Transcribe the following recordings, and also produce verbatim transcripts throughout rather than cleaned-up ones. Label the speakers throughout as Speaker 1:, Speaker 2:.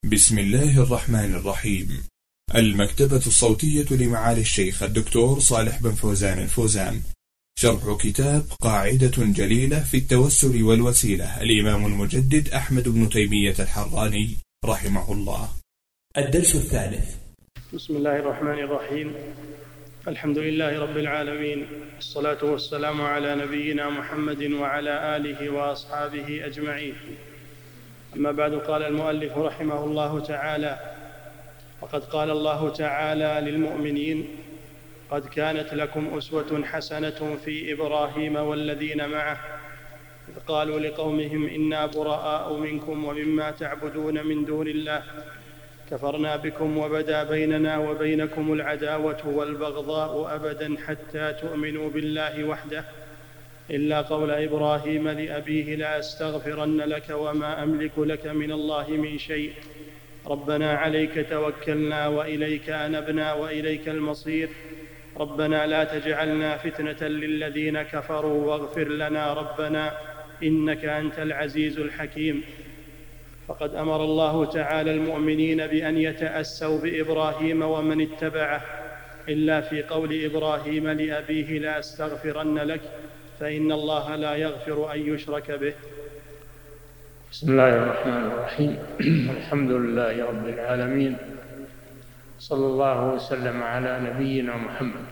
Speaker 1: بسم الله الرحمن الرحيم. المكتبة الصوتية لمعالي الشيخ الدكتور صالح بن فوزان الفوزان، شرح كتاب قاعدة جليلة في التوسل والوسيلة، الإمام المجدد أحمد بن تيمية الحراني رحمه الله. الدرس الثالث.
Speaker 2: بسم الله الرحمن الرحيم. الحمد لله رب العالمين، الصلاة والسلام على نبينا محمد وعلى آله وأصحابه أجمعين. أما بعد، قال المؤلف رحمه الله تعالى: وقد قال الله تعالى للمؤمنين: قد كانت لكم أسوة حسنة في إبراهيم والذين معه إذ قالوا لقومهم إنا براء منكم ومما تعبدون من دون الله كفرنا بكم وبدا بيننا وبينكم العداوة والبغضاء أبدا حتى تؤمنوا بالله وحده إلا قول إبراهيم لأبيه لأستغفرن لك وما أملك لك من الله من شيء ربنا عليك توكلنا وإليك أنبنا وإليك المصير ربنا لا تجعلنا فتنة للذين كفروا واغفر لنا ربنا إنك أنت العزيز الحكيم. فقد أمر الله تعالى المؤمنين بأن يتأسوا بإبراهيم ومن اتبعه إلا في قول إبراهيم لأبيه لأستغفرن لك فإن الله لا يغفر أن يشرك به.
Speaker 3: بسم الله الرحمن الرحيم. الحمد لله رب العالمين، صلى الله وسلم على نبينا محمد.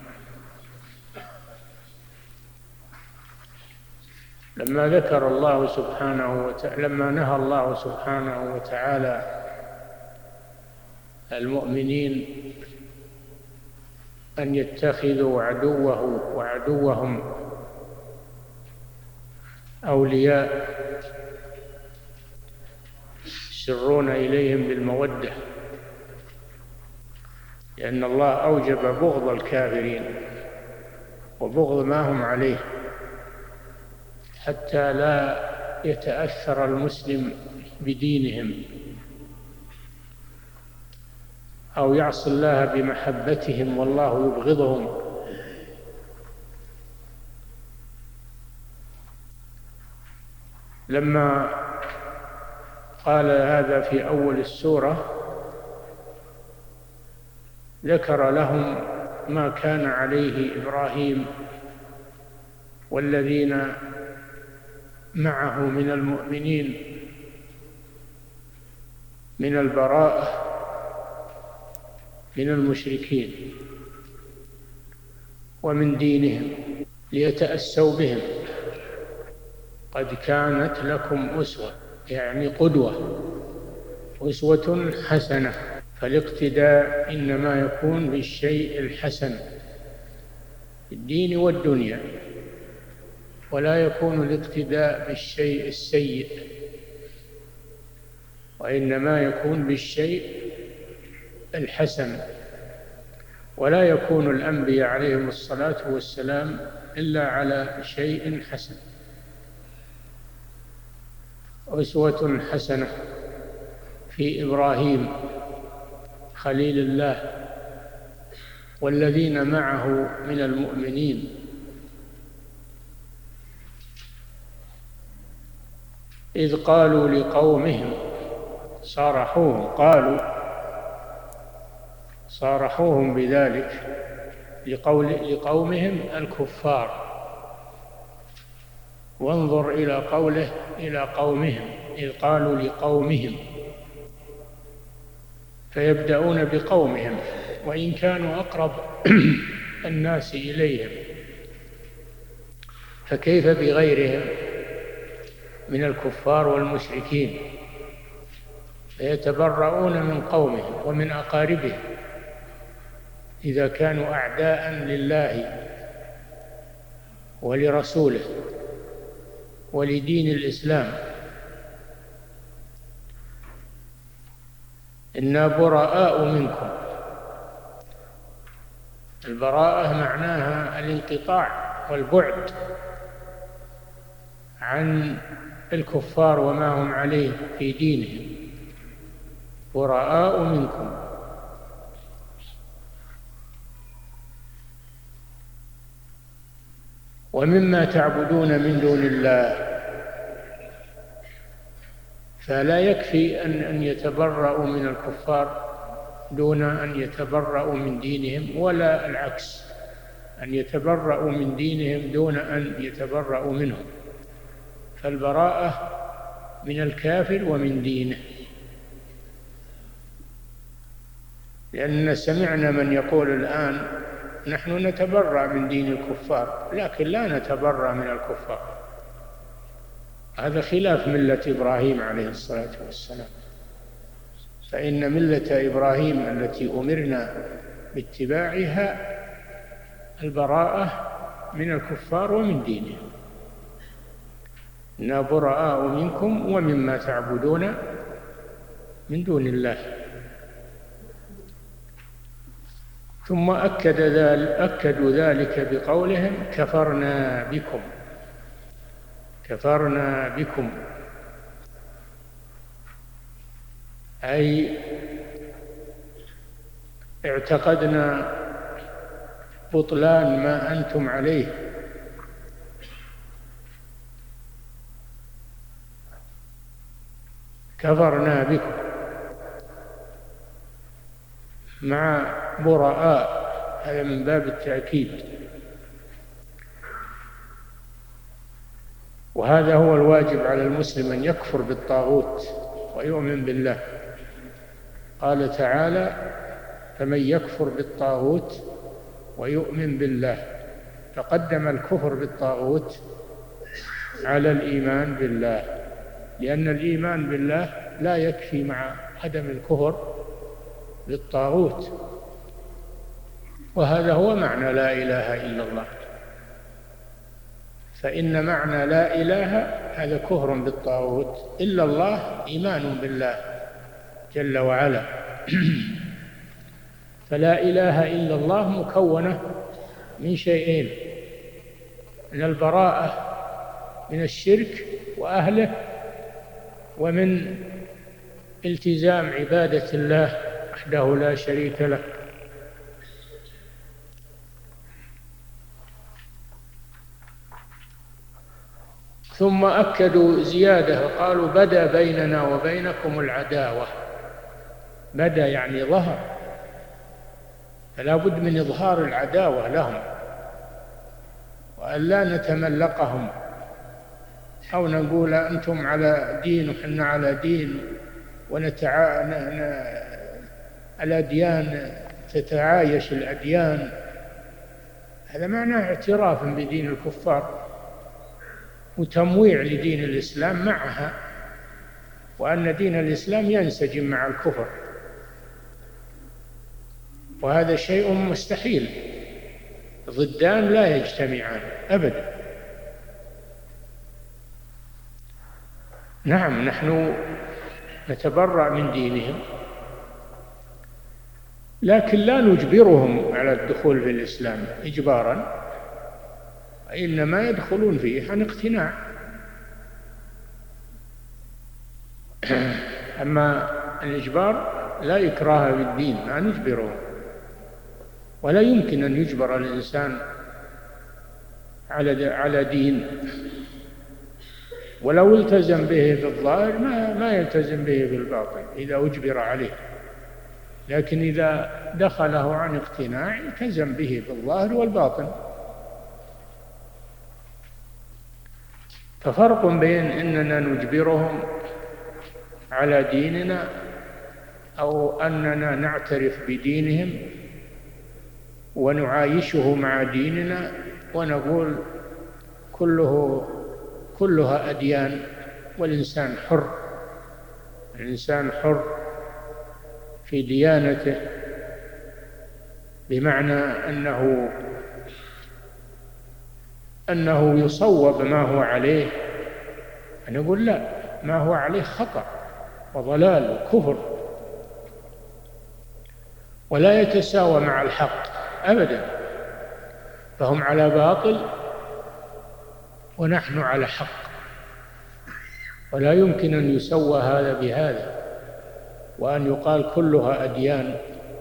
Speaker 3: لما ذكر الله سبحانه وتعالى لما نهى الله سبحانه وتعالى المؤمنين أن يتخذوا عدوه وعدوهم أولياء يسرون إليهم بالمودة، لأن الله أوجب بغض الكافرين وبغض ما هم عليه حتى لا يتأثر المسلم بدينهم أو يعصي الله بمحبتهم والله يبغضهم. لما قال هذا في أول السورة ذكر لهم ما كان عليه إبراهيم والذين معه من المؤمنين من البراءة من المشركين ومن دينهم ليتأسوا بهم. قد كانت لكم أسوة يعني قدوة، أسوة حسنة، فالاقتداء إنما يكون بالشيء الحسن في الدين والدنيا، ولا يكون الاقتداء بالشيء السيء، وإنما يكون بالشيء الحسن. ولا يكون الأنبياء عليهم الصلاة والسلام إلا على شيء حسن. أسوة حسنة في إبراهيم خليل الله والذين معه من المؤمنين إذ قالوا لقومهم، صارحوهم قالوا صارحوهم بذلك لقول لقومهم الكفار. وانظر إلى قوله إلى قومهم إذ قالوا لقومهم، فيبدأون بقومهم وإن كانوا أقرب الناس إليهم، فكيف بغيرهم من الكفار والمشركين؟ فيتبرؤون من قومهم ومن أقاربهم إذا كانوا أعداء لله ولرسوله ولدين الإسلام. إنا براء منكم. البراءة معناها الانقطاع والبعد عن الكفار وما هم عليه في دينهم. براء منكم. ومما تعبدون من دون الله فلا يكفي أن أن يتبرأوا من الكفار دون أن يتبرأوا من دينهم، ولا العكس، أن يتبرأوا من دينهم دون أن يتبرأوا منهم. فالبراءة من الكافر ومن دينه، لأننا سمعنا من يقول الآن نحن نتبرأ من دين الكفار، لكن لا نتبرأ من الكفار. هذا خلاف ملة إبراهيم عليه الصلاة والسلام. فإن ملة إبراهيم التي أمرنا باتباعها البراءة من الكفار ومن دينهم. إنا براء منكم ومما تعبدون من دون الله. ثم أكد ذلك أكدوا ذلك بقولهم كفرنا بكم كفرنا بكم أي اعتقدنا بطلان ما أنتم عليه. كفرنا بكم مع براء، هذا من باب التأكيد، وهذا هو الواجب على المسلم أن يكفر بالطاغوت ويؤمن بالله. قال تعالى فمن يكفر بالطاغوت ويؤمن بالله، فقدم الكفر بالطاغوت على الإيمان بالله، لأن الإيمان بالله لا يكفي مع عدم الكفر بالطاغوت. وهذا هو معنى لا إله إلا الله. فإن معنى لا إله هذا كفر بالطاغوت، إلا الله إيمان بالله جل وعلا. فلا إله إلا الله مكونة من شيئين: من البراءة من الشرك وأهله، ومن التزام عبادة الله وحده لا شريك له. ثم أكدوا زيادة وقالوا بدا بيننا وبينكم العداوة. بدا يعني ظهر، فلا بد من إظهار العداوة لهم، وأن لا نتملقهم أو نقول أنتم على دين وحنا على دين، ونتعا... ن... ن... الأديان تتعايش الأديان. هذا معناه اعتراف بدين الكفار وتمويع لدين الإسلام معها، وأن دين الإسلام ينسجم مع الكفر، وهذا شيء مستحيل. ضدان لا يجتمعان أبدا. نعم، نحن نتبرأ من دينهم، لكن لا نجبرهم على الدخول في الإسلام إجبارا، إنما يدخلون فيه عن اقتناع. أما الإجبار لا إكراه في الدين، لا نجبرهم، ولا يمكن أن يجبر الإنسان على على دين، ولو التزم به في الظاهر ما ما يلتزم به في الباطن إذا أجبر عليه. لكن إذا دخله عن اقتناع التزم به في الظاهر والباطن. ففرق بين أننا نجبرهم على ديننا أو أننا نعترف بدينهم ونعايشه مع ديننا ونقول كله كلها أديان والإنسان حر. الإنسان حر في ديانته، بمعنى أنه أنه يصوب ما هو عليه. أنا أقول لا، ما هو عليه خطأ وضلال وكفر، ولا يتساوى مع الحق أبدا. فهم على باطل ونحن على حق، ولا يمكن أن يسوى هذا بهذا، وأن يقال كلها أديان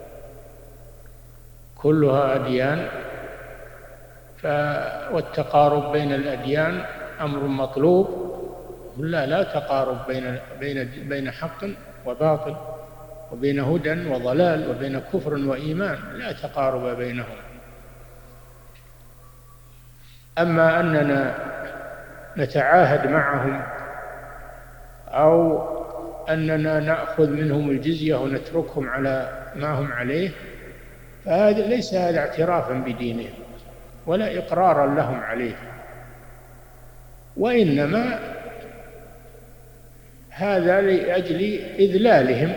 Speaker 3: كلها أديان. والتقارب بين الأديان أمر مطلوب، لا لا تقارب بين بين بين حق وباطل، وبين هدى وضلال، وبين كفر وإيمان، لا تقارب بينهم. أما أننا نتعاهد معهم أو أننا نأخذ منهم الجزية ونتركهم على ما هم عليه، فهذا ليس هذا اعترافا بدينهم ولا إقرارا لهم عليه، وإنما هذا لأجل إذلالهم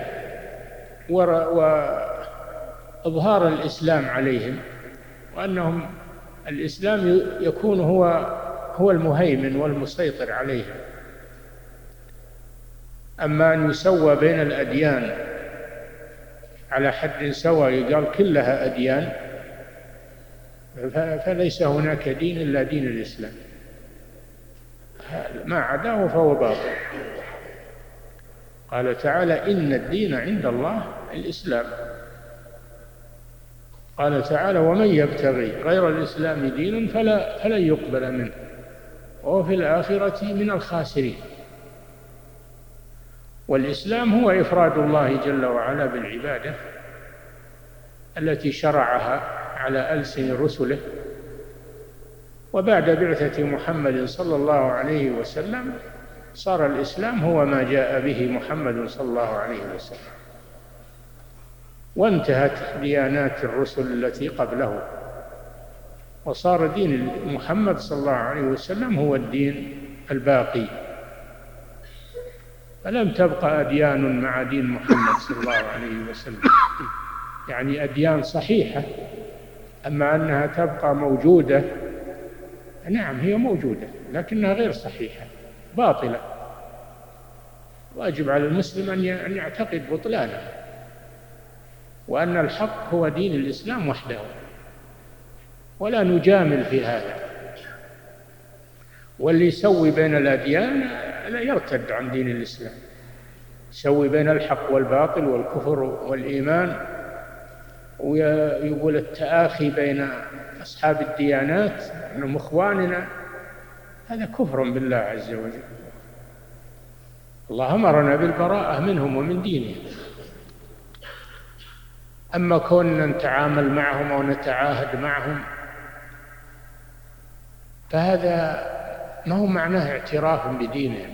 Speaker 3: وإظهار الإسلام عليهم، وأنهم الإسلام يكون هو هو المهيمن والمسيطر عليهم. أما أن يسوى بين الأديان على حد سواء، يقال كلها أديان، فليس هناك دين إلا دين الإسلام، ما عداه فهو باطل. قال تعالى: إن الدين عند الله الإسلام. قال تعالى: ومن يبتغي غير الإسلام دينا فلا فلن يقبل منه وهو في الآخرة من الخاسرين. والإسلام هو إفراد الله جل وعلا بالعبادة التي شرعها على ألسن رسله، وبعد بعثة محمد صلى الله عليه وسلم صار الإسلام هو ما جاء به محمد صلى الله عليه وسلم، وانتهت ديانات الرسل التي قبله، وصار دين محمد صلى الله عليه وسلم هو الدين الباقي، فلم تبقى أديان مع دين محمد صلى الله عليه وسلم، يعني أديان صحيحة. أما أنها تبقى موجودة، نعم هي موجودة لكنها غير صحيحة، باطلة، واجب على المسلم أن يعتقد بطلانها، وأن الحق هو دين الإسلام وحده، ولا نجامل في هذا. واللي يسوي بين الأديان لا يرتد عن دين الإسلام، يسوي بين الحق والباطل والكفر والإيمان، ويقول التآخي بين أصحاب الديانات أنهم إخواننا، هذا كفر بالله عز وجل. الله أمرنا بالبراءة منهم ومن دينهم. أما كوننا نتعامل معهم أو نتعاهد معهم فهذا ما هو معناه اعتراف بدينهم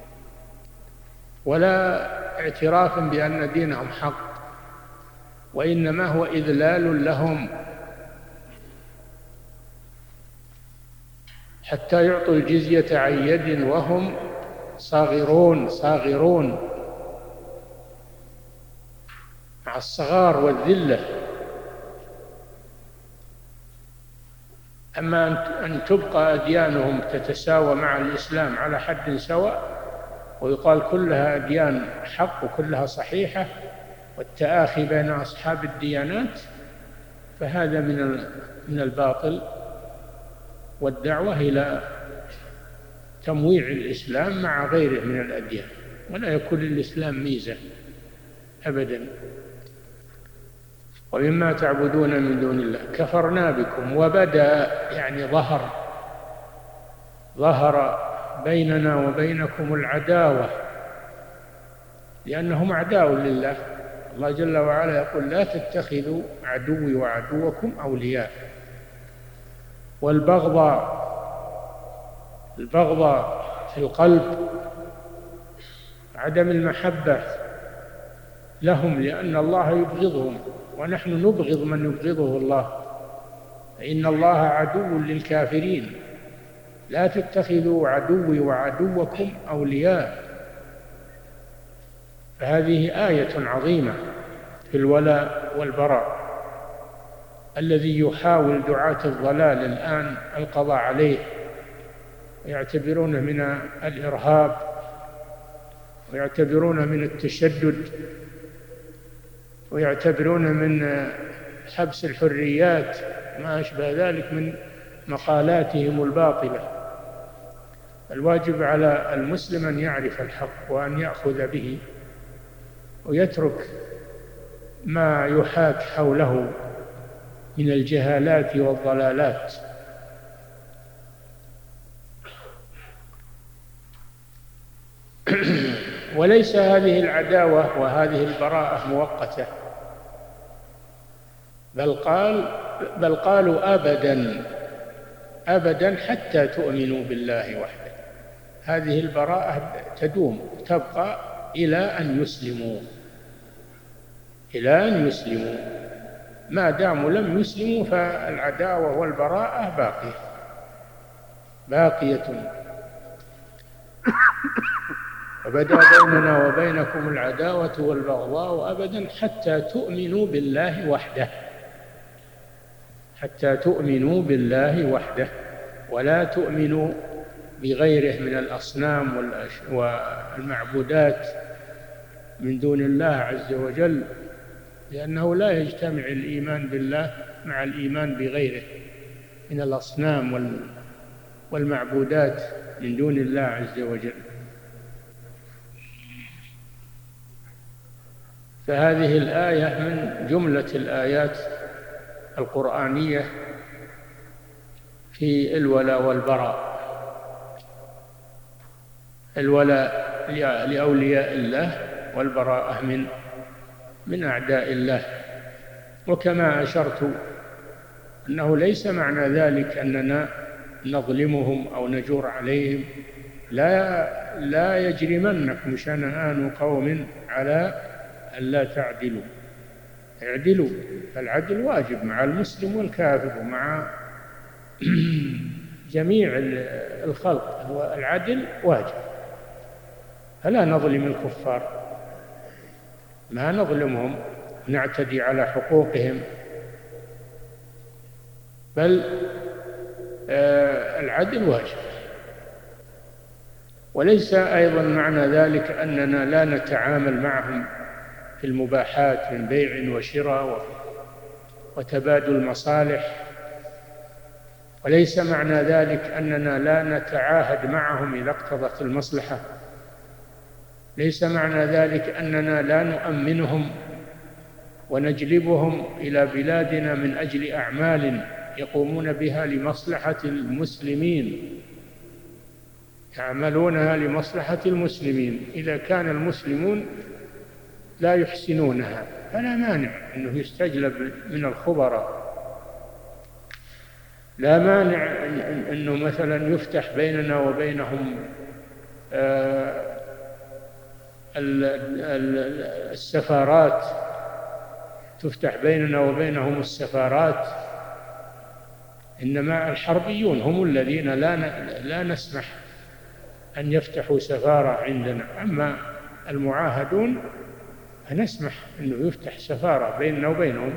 Speaker 3: ولا اعتراف بأن دينهم حق، وإنما هو إذلال لهم حتى يعطوا الجزية عن يد وهم صاغرون صاغرون مع الصغار والذلة. أما أن تبقى أديانهم تتساوى مع الإسلام على حد سواء، ويقال كلها أديان حق وكلها صحيحة، والتآخي بين أصحاب الديانات، فهذا من من الباطل والدعوة إلى تمويع الإسلام مع غيره من الأديان، ولا يكون للإسلام ميزة أبدا. ومما تعبدون من دون الله كفرنا بكم وبدأ، يعني ظهر ظهر بيننا وبينكم العداوة، لأنهم أعداء لله. الله جل وعلا يقول: لا تتخذوا عدوي وعدوكم أولياء. والبغضاء البغضاء في القلب، عدم المحبة لهم لأن الله يبغضهم، ونحن نبغض من يبغضه الله، فإن الله عدو للكافرين. لا تتخذوا عدوي وعدوكم أولياء. فهذه آية عظيمة في الولاء والبراء، الذي يحاول دعاة الضلال الآن القضاء عليه، ويعتبرونه من الإرهاب، ويعتبرونه من التشدد، ويعتبرونه من حبس الحريات، ما أشبه ذلك من مقالاتهم الباطلة. الواجب على المسلم أن يعرف الحق وأن يأخذ به، ويترك ما يحاك حوله من الجهالات والضلالات. وليس هذه العداوة وهذه البراءة مؤقتة، بل قال بل قالوا أبدا أبدا حتى تؤمنوا بالله وحده. هذه البراءة تدوم تبقى إلى أن يسلموا، إلى أن يسلموا. ما داموا لم يسلموا فالعداوة والبراءة باقية باقية وبدأ بيننا وبينكم العداوة والبغضاء أبدا حتى تؤمنوا بالله وحده، حتى تؤمنوا بالله وحده، ولا تؤمنوا بغيره من الأصنام والمعبودات من دون الله عز وجل، لأنه لا يجتمع الإيمان بالله مع الإيمان بغيره من الأصنام والمعبودات من دون الله عز وجل. فهذه الآية من جملة الآيات القرآنية في الولاء والبراء. الولاء لأولياء الله والبراءة من من أعداء الله. وكما أشرت أنه ليس معنى ذلك أننا نظلمهم أو نجور عليهم. لا لا يجرمنكم شنآن قوم على ألا تعدلوا، اعدلوا، فالعدل واجب مع المسلم والكافر ومع جميع الخلق، العدل واجب. فلا نظلم الكفار، ما نظلمهم نعتدي على حقوقهم، بل العدل واجب. وليس أيضا معنى ذلك أننا لا نتعامل معهم في المباحات من بيع وشراء وتبادل مصالح، وليس معنى ذلك أننا لا نتعاهد معهم إذا اقتضت المصلحة، ليس معنى ذلك أننا لا نؤمنهم ونجلبهم إلى بلادنا من أجل أعمال يقومون بها لمصلحة المسلمين، يعملونها لمصلحة المسلمين. إذا كان المسلمون لا يحسنونها فلا مانع أنه يستجلب من الخبراء، لا مانع أنه مثلا يفتح بيننا وبينهم السفارات، تفتح بيننا وبينهم السفارات. إنما الحربيون هم الذين لا لا نسمح أن يفتحوا سفارة عندنا، أما المعاهدون فنسمح أنه يفتح سفارة بيننا وبينهم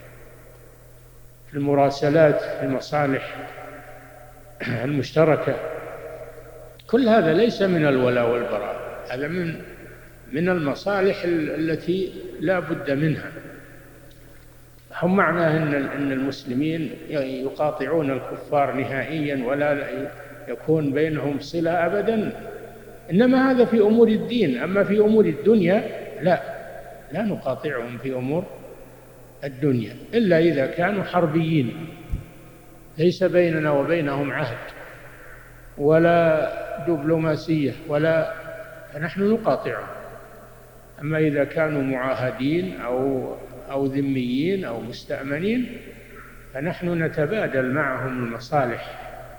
Speaker 3: في المراسلات، في المصالح المشتركة. كل هذا ليس من الولاء والبراء، هذا من من المصالح التي لا بد منها. هم معناه أن أن المسلمين يقاطعون الكفار نهائيا ولا يكون بينهم صلة أبدا، إنما هذا في أمور الدين. أما في أمور الدنيا لا لا نقاطعهم في أمور الدنيا إلا إذا كانوا حربيين ليس بيننا وبينهم عهد ولا دبلوماسية ولا، فنحن نقاطعهم. أما إذا كانوا معاهدين أو أو ذميين أو مستأمنين فنحن نتبادل معهم المصالح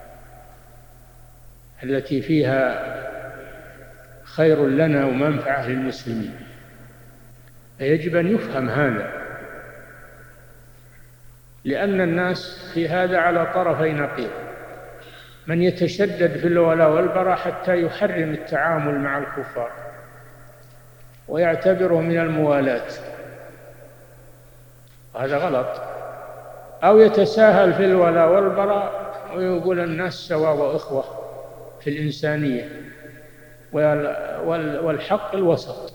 Speaker 3: التي فيها خير لنا ومنفعة للمسلمين. فيجب أن يفهم هذا، لأن الناس في هذا على طرفي نقيض، من يتشدد في الولاء والبراء حتى يحرم التعامل مع الكفار ويعتبره من الموالاة، وهذا غلط. أو يتساهل في الولاء والبراء ويقول الناس سواء وإخوة في الإنسانية، والحق الوسط.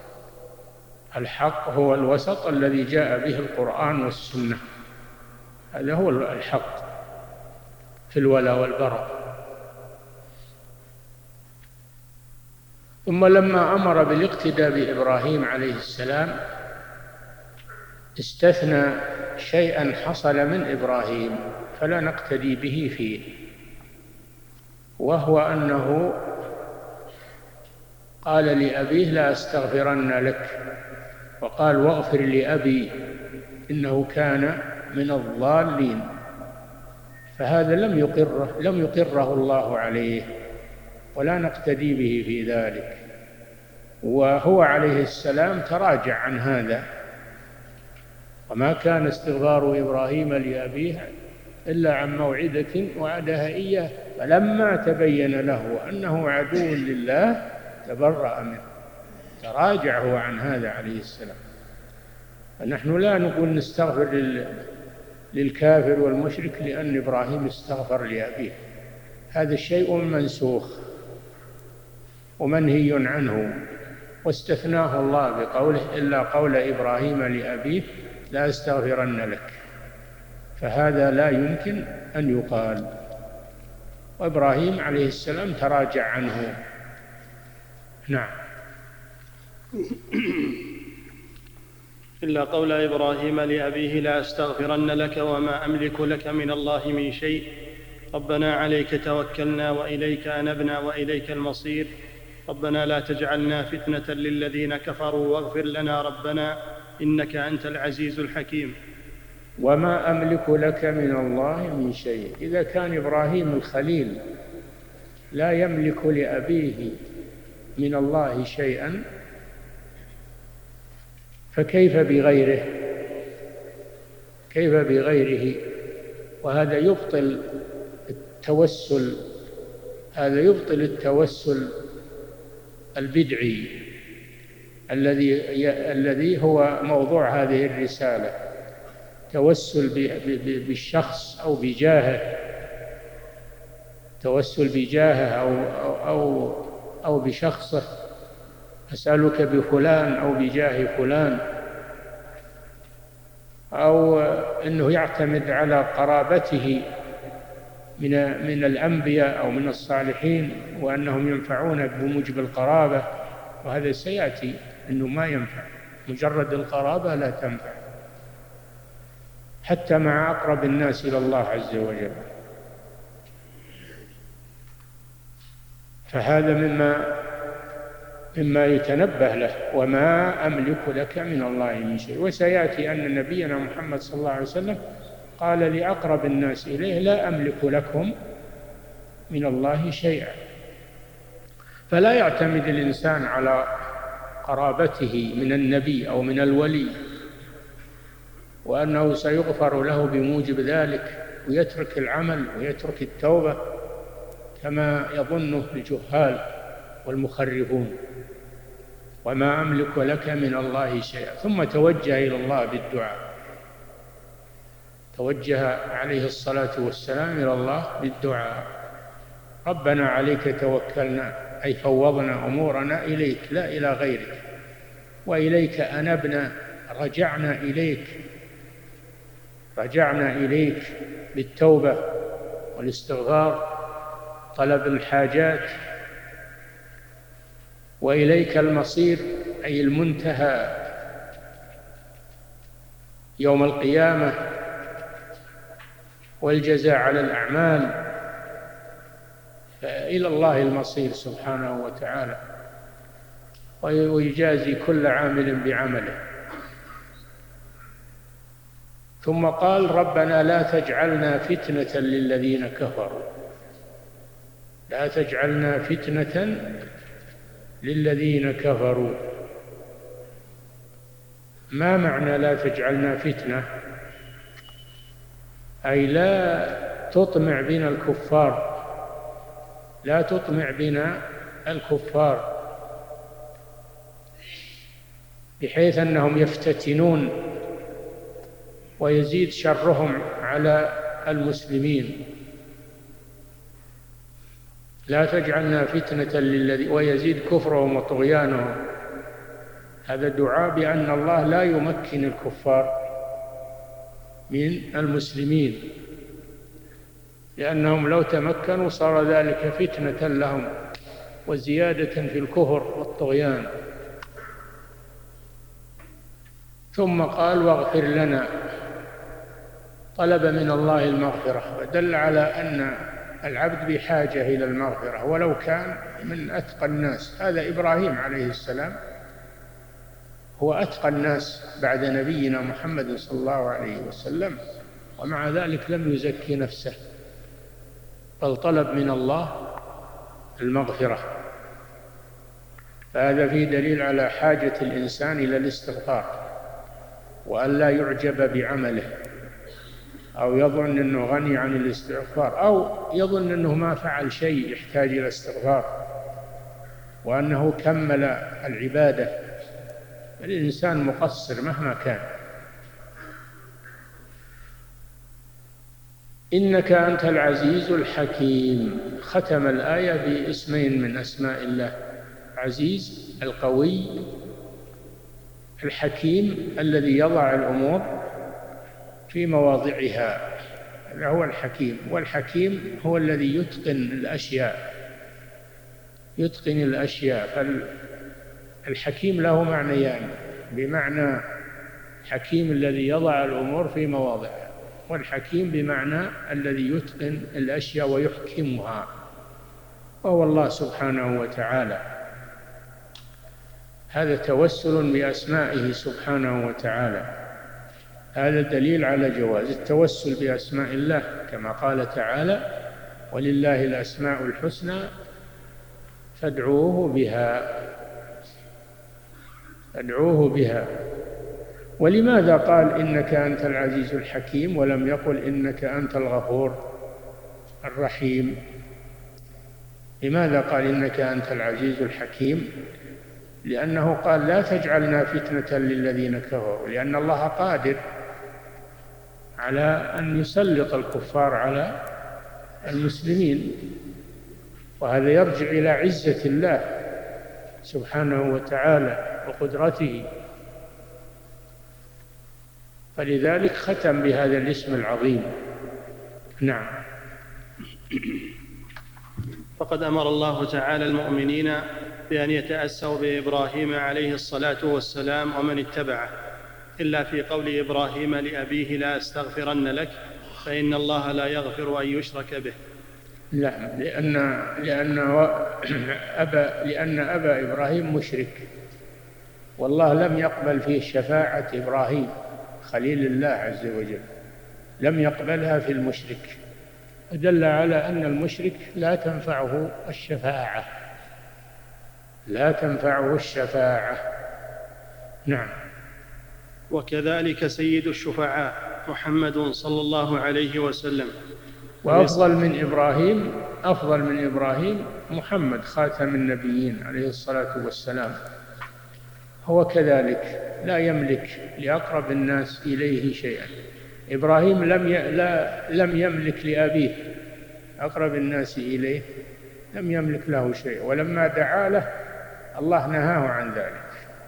Speaker 3: الحق هو الوسط الذي جاء به القرآن والسنة، هذا هو الحق في الولاء والبراء. ثم لما أمر بالاقتداء بإبراهيم عليه السلام استثنى شيئا حصل من إبراهيم فلا نقتدي به فيه، وهو أنه قال لأبيه لا أستغفرن لك، وقال واغفر لأبي إنه كان من الضالين. فهذا لم يقره لم يقره الله عليه، ولا نقتدي به في ذلك. وهو عليه السلام تراجع عن هذا، وما كان استغفار إبراهيم لأبيه إلا عن موعدة وعدها إياه، فلما تبين له أنه عدو لله تبرأ منه، تراجع هو عن هذا عليه السلام. فنحن لا نقول نستغفر للكافر والمشرك لأن إبراهيم استغفر لأبيه، هذا الشيء منسوخ ومنهي عنه، واستثناه الله بقوله إلا قول إبراهيم لأبيه لا أستغفرن لك، فهذا لا يمكن أن يقال. وإبراهيم عليه السلام تراجع عنه. نعم.
Speaker 2: إلا قول إبراهيم لأبيه لا أستغفرن لك وما أملك لك من الله من شيء، ربنا عليك توكلنا وإليك أنبنا وإليك المصير، ربنا لا تجعلنا فتنة للذين كفروا واغفر لنا ربنا إنك أنت العزيز الحكيم.
Speaker 3: وما أملك لك من الله من شيء، إذا كان إبراهيم الخليل لا يملك لأبيه من الله شيئا، فكيف بغيره؟ كيف بغيره؟ وهذا يبطل التوسل، هذا يبطل التوسل البدعي الذي الذي هو موضوع هذه الرسالة، توسل بالشخص أو بجاهه، توسل بجاهه أو أو أو بشخصه، أسألك بفلان أو بجاه فلان، أو أنه يعتمد على قرابته من من الأنبياء أو من الصالحين وأنهم ينفعون بموجب القرابة، وهذا سيأتي أنه ما ينفع، مجرد القرابة لا تنفع حتى مع أقرب الناس إلى الله عز وجل. فهذا مما مما يتنبه له، وما أملك لك من الله من شيء. وسيأتي أن نبينا محمد صلى الله عليه وسلم قال لأقرب الناس إليه لا أملك لكم من الله شيئا. فلا يعتمد الإنسان على قرابته من النبي أو من الولي وأنه سيغفر له بموجب ذلك، ويترك العمل ويترك التوبة كما يظنه الجهال والمخرفون. وما أملك لك من الله شيئا، ثم توجه إلى الله بالدعاء، توجه عليه الصلاة والسلام إلى الله بالدعاء، ربنا عليك توكلنا، أي فوضنا أمورنا إليك لا إلى غيرك، وإليك أنبنا، رجعنا إليك، رجعنا إليك بالتوبة والاستغفار، طلب الحاجات، وإليك المصير أي المنتهى يوم القيامة والجزاء على الأعمال، فإلى الله المصير سبحانه وتعالى، ويجازي كل عامل بعمله. ثم قال ربنا لا تجعلنا فتنة للذين كفروا، لا تجعلنا فتنة للذين كفروا. ما معنى لا تجعلنا فتنة؟ أي لا تطمع بنا الكفار، لا تطمع بنا الكفار بحيث أنهم يفتتنون ويزيد شرهم على المسلمين. لا تجعلنا فتنة للذين ويزيد كفرهم وطغيانهم. هذا دعاء بأن الله لا يمكن الكفار من المسلمين، لأنهم لو تمكنوا صار ذلك فتنة لهم وزيادة في الكفر والطغيان. ثم قال واغفر لنا، طلب من الله المغفرة، ودل على أن العبد بحاجة إلى المغفرة ولو كان من أتقى الناس. هذا إبراهيم عليه السلام هو أتقى الناس بعد نبينا محمد صلى الله عليه وسلم، ومع ذلك لم يزكي نفسه بل طلب من الله المغفرة. فهذا فيه دليل على حاجة الإنسان إلى الاستغفار، وأن لا يعجب بعمله أو يظن أنه غني عن الاستغفار، أو يظن أنه ما فعل شيء يحتاج إلى استغفار وأنه كمل العبادة. الإنسان مقصر مهما كان. إنك أنت العزيز الحكيم. ختم الآية باسمين من أسماء الله: عزيز القوي، الحكيم الذي يضع الأمور في مواضعها، هذا هو الحكيم. والحكيم هو الذي يتقن الأشياء يتقن الأشياء فالحكيم له معنيان: بمعنى حكيم الذي يضع الأمور في مواضعها، والحكيم بمعنى الذي يتقن الأشياء ويحكمها، وهو الله سبحانه وتعالى. هذا توسل بأسمائه سبحانه وتعالى. هذا دليل على جواز التوسل بأسماء الله، كما قال تعالى: ولله الأسماء الحسنى فادعوه بها فادعوه بها. ولماذا قال إنك أنت العزيز الحكيم ولم يقل إنك أنت الغفور الرحيم؟ لماذا قال إنك أنت العزيز الحكيم؟ لأنه قال: لا تجعلنا فتنة للذين كفروا، لأن الله قادر على أن يسلط الكفار على المسلمين، وهذا يرجع إلى عزة الله سبحانه وتعالى وقدرته. فلذلك ختم بهذا الاسم العظيم. نعم.
Speaker 2: فقد أمر الله تعالى المؤمنين بأن يتأسوا بإبراهيم عليه الصلاة والسلام ومن اتبعه، إلا في قول إبراهيم لأبيه: لا أستغفرن لك فإن الله لا يغفر أن يشرك به.
Speaker 3: لا، لأن لأن أبا لأن أبا إبراهيم مشرك، والله لم يقبل فيه شفاعة إبراهيم خليل الله عز وجل، لم يقبلها في المشرك، دل على أن المشرك لا تنفعه الشفاعة لا تنفعه الشفاعة. نعم.
Speaker 2: وكذلك سيد الشفعاء محمد صلى الله عليه وسلم.
Speaker 3: وأفضل من إبراهيم أفضل من إبراهيم محمد خاتم النبيين عليه الصلاة والسلام، هو كذلك لا يملك لأقرب الناس إليه شيئا. إبراهيم لم ي... لا لم يملك لأبيه أقرب الناس إليه، لم يملك له شيء، ولما دعا له الله نهاه عن ذلك.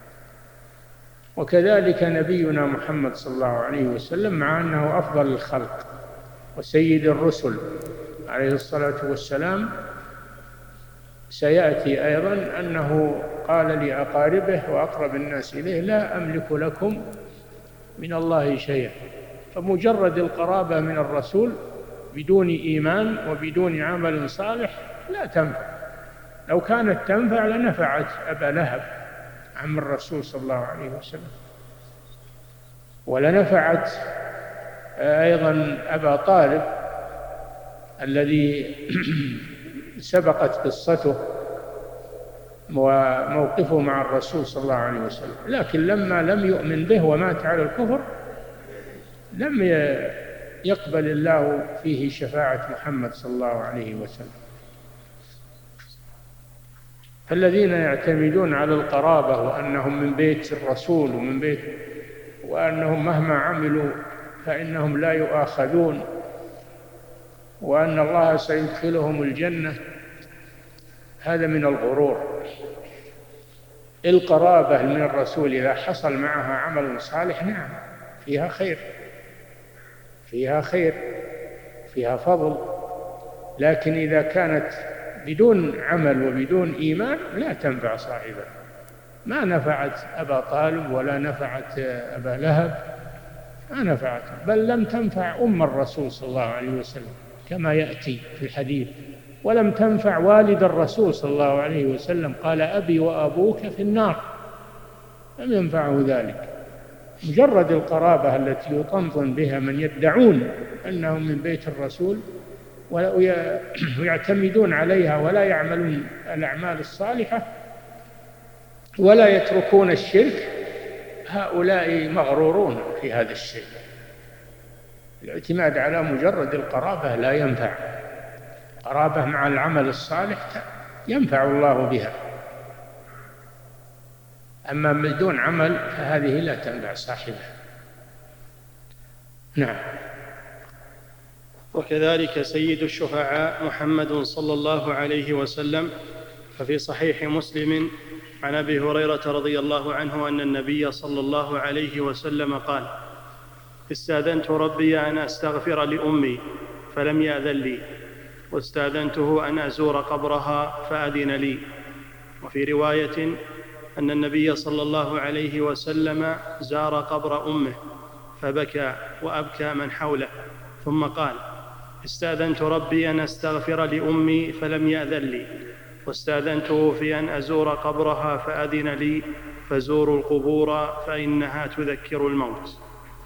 Speaker 3: وكذلك نبينا محمد صلى الله عليه وسلم، مع أنه أفضل الخلق وسيد الرسل عليه الصلاة والسلام، سيأتي أيضا أنه قال لأقاربه وأقرب الناس إليه: لا أملك لكم من الله شيئا. فمجرد القرابة من الرسول بدون إيمان وبدون عمل صالح لا تنفع. لو كانت تنفع لنفعت أبا لهب عم الرسول صلى الله عليه وسلم، ولنفعت أيضا أبا طالب الذي سبقت قصته وموقفه مع الرسول صلى الله عليه وسلم، لكن لما لم يؤمن به ومات على الكفر لم يقبل الله فيه شفاعة محمد صلى الله عليه وسلم. فالذين يعتمدون على القرابة وأنهم من بيت الرسول ومن بيت وأنهم مهما عملوا فإنهم لا يؤاخذون وأن الله سيدخلهم الجنة، هذا من الغرور. القرابة من الرسول إذا حصل معها عمل صالح نعم فيها خير فيها خير فيها فضل، لكن إذا كانت بدون عمل وبدون إيمان لا تنفع صاحبها. ما نفعت أبا طالب ولا نفعت أبا لهب، ما نفعت، بل لم تنفع أم الرسول صلى الله عليه وسلم كما يأتي في الحديث. ولم تنفع والد الرسول صلى الله عليه وسلم، قال أبي وأبوك في النار، لم ينفعه ذلك. مجرد القرابة التي يطنطن بها من يدعون أنهم من بيت الرسول ويعتمدون عليها ولا يعملون الأعمال الصالحة ولا يتركون الشرك، هؤلاء مغرورون في هذا الشيء. الاعتماد على مجرد القرابة لا ينفع. قرابة مع العمل الصالح ينفع الله بها، أما بدون عمل فهذه لا تنفع صاحبها. نعم.
Speaker 2: وكذلك سيد الشفعاء محمد صلى الله عليه وسلم، ففي صحيح مسلم عن أبي هريرة رضي الله عنه أن النبي صلى الله عليه وسلم قال: استأذنت ربي أن أستغفر لأمي فلم يأذن لي، واستأذنته أن أزور قبرها فأذن لي. وفي رواية أن النبي صلى الله عليه وسلم زار قبر أمه فبكى وأبكى من حوله، ثم قال: استأذنت ربي أن أستغفر لأمي فلم يأذن لي، واستأذنته في أن أزور قبرها فأذن لي، فزوروا القبور فإنها تذكر الموت.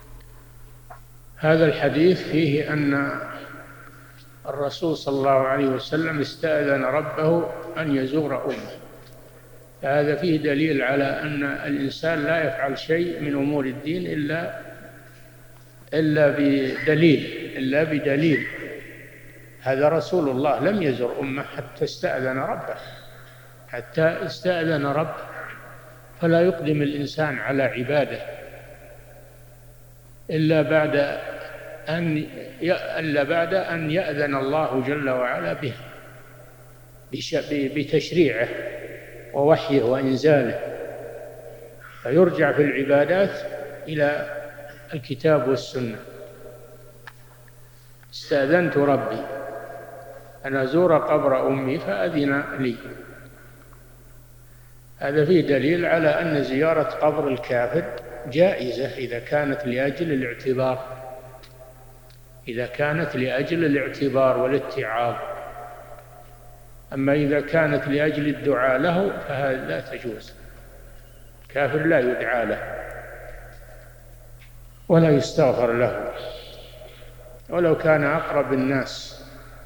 Speaker 3: هذا الحديث فيه أن الرسول صلى الله عليه وسلم استأذن ربه أن يزور أمه. هذا فيه دليل على أن الإنسان لا يفعل شيء من أمور الدين إلا إلا بدليل إلا بدليل هذا رسول الله لم يزر أمه حتى استأذن ربه حتى استأذن ربه فلا يقدم الإنسان على عباده إلا بعد أن إلا بعد أن يأذن الله جل وعلا به بتشريعه ووحيه وإنزاله، فيرجع في العبادات إلى الكتاب والسنة. استأذنت ربي أن أزور قبر أمي فأذن لي. هذا فيه دليل على أن زيارة قبر الكافر جائزة إذا كانت لأجل الاعتبار إذا كانت لأجل الاعتبار والاتعاظ. أما إذا كانت لأجل الدعاء له فهذا لا تجوز. كافر لا يدعى له ولا يستغفر له، ولو كان أقرب الناس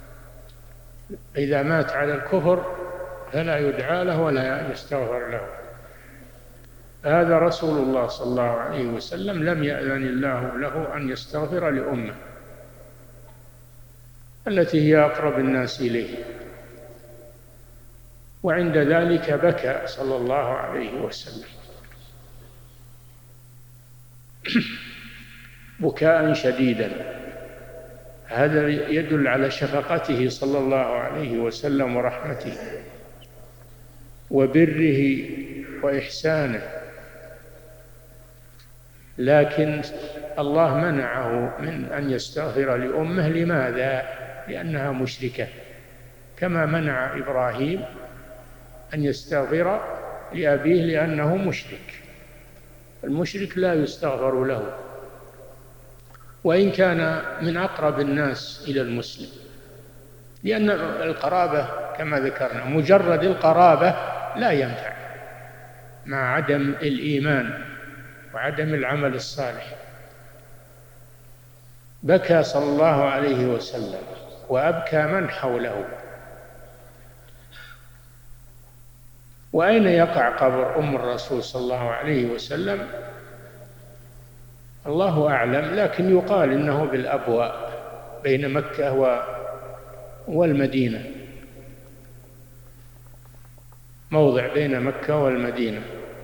Speaker 3: إذا مات على الكفر فلا يدعى له ولا يستغفر له. هذا رسول الله صلى الله عليه وسلم لم يأذن الله له أن يستغفر لأمه التي هي أقرب الناس إليه، وعند ذلك بكى صلى الله عليه وسلم بكاء شديدا. هذا يدل على شفقته صلى الله عليه وسلم ورحمته وبره وإحسانه، لكن الله منعه من أن يستغفر لأمه. لماذا؟ لأنها مشركة، كما منع إبراهيم أن يستغفر لأبيه لأنه مشرك. المشرك لا يستغفر له وإن كان من أقرب الناس إلى المسلم، لأن القرابة كما ذكرنا مجرد القرابة لا ينفع مع عدم الإيمان وعدم العمل الصالح. بكى صلى الله عليه وسلم وأبكى من حوله. وأين يقع قبر أم الرسول صلى الله عليه وسلم؟ الله أعلم، لكن يقال إنه بالأبواء بين مكة والمدينة، موضع بين مكة والمدينة،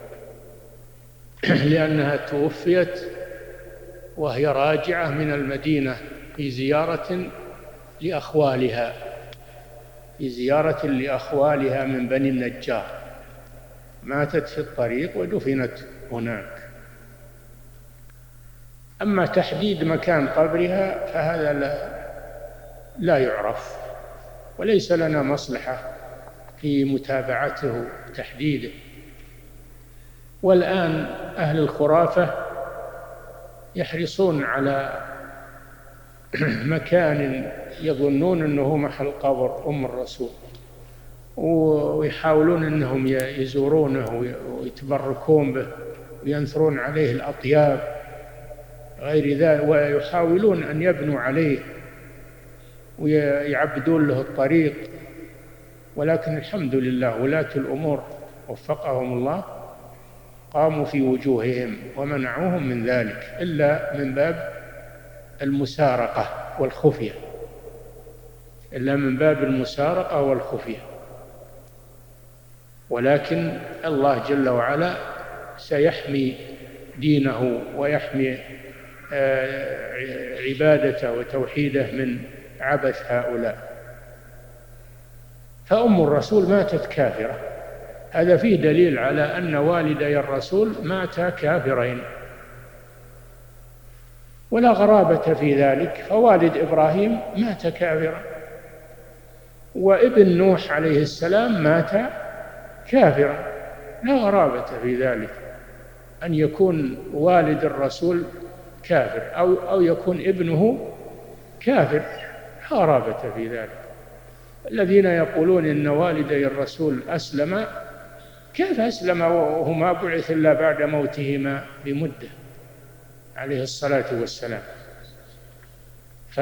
Speaker 3: لأنها توفيت وهي راجعة من المدينة في زيارة لأخوالها في زيارة لأخوالها من بني النجار، ماتت في الطريق ودفنت هناك. أما تحديد مكان قبرها فهذا لا, لا يعرف، وليس لنا مصلحة في متابعته وتحديده. والآن أهل الخرافة يحرصون على مكان يظنون أنه محل قبر أم الرسول، ويحاولون أنهم يزورونه ويتبركون به وينثرون عليه الأطياب غير ذلك، ويحاولون أن يبنوا عليه ويعبدون له الطريق. ولكن الحمد لله ولاة الأمور وفقهم الله قاموا في وجوههم ومنعوهم من ذلك، إلا من باب المسارقة والخفية، إلا من باب المسارقة والخفية. ولكن الله جل وعلا سيحمي دينه ويحمي عبادته وتوحيده من عبث هؤلاء. فأم الرسول ماتت كافرة، هذا فيه دليل على أن والدي الرسول ماتا كافرين، ولا غرابة في ذلك، فوالد إبراهيم مات كافرا، وابن نوح عليه السلام مات كافرا، لا غرابة في ذلك أن يكون والد الرسول كافر أو أو يكون ابنه كافر، لا غرابة في ذلك. الذين يقولون إن والدي الرسول أسلم، كيف أسلم وهو ما بعث إلا بعد موتهما بمدة عليه الصلاة والسلام؟ ف...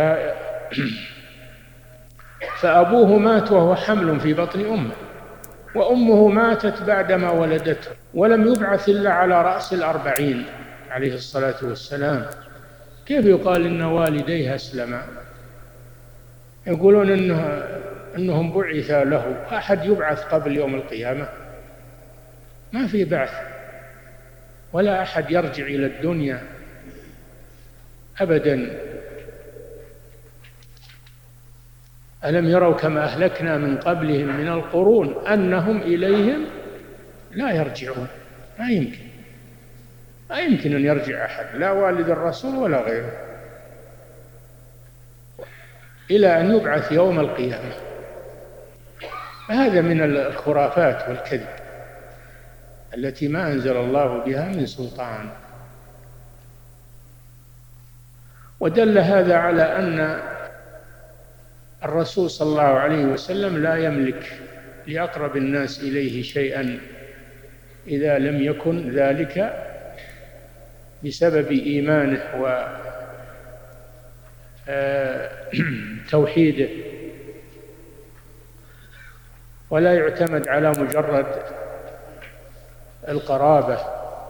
Speaker 3: فأبوه مات وهو حمل في بطن أمه، وأمه ماتت بعدما ولدته، ولم يبعث إلا على رأس الأربعين عليه الصلاة والسلام. كيف يقال إن والديه أسلما؟ يقولون إنه أنهم بعث له. أحد يبعث قبل يوم القيامة؟ ما في بعث، ولا أحد يرجع إلى الدنيا أبدا. ألم يروا كما أهلكنا من قبلهم من القرون أنهم إليهم لا يرجعون؟ ما يمكن، ما يمكن أن يرجع أحد، لا والد الرسول ولا غيره، إلى أن يبعث يوم القيامة. هذا من الخرافات والكذب التي ما أنزل الله بها من سلطان. ودل هذا على أن الرسول صلى الله عليه وسلم لا يملك لأقرب الناس إليه شيئا إذا لم يكن ذلك بسبب إيمانه وتوحيده، ولا يعتمد على مجرد القرابة.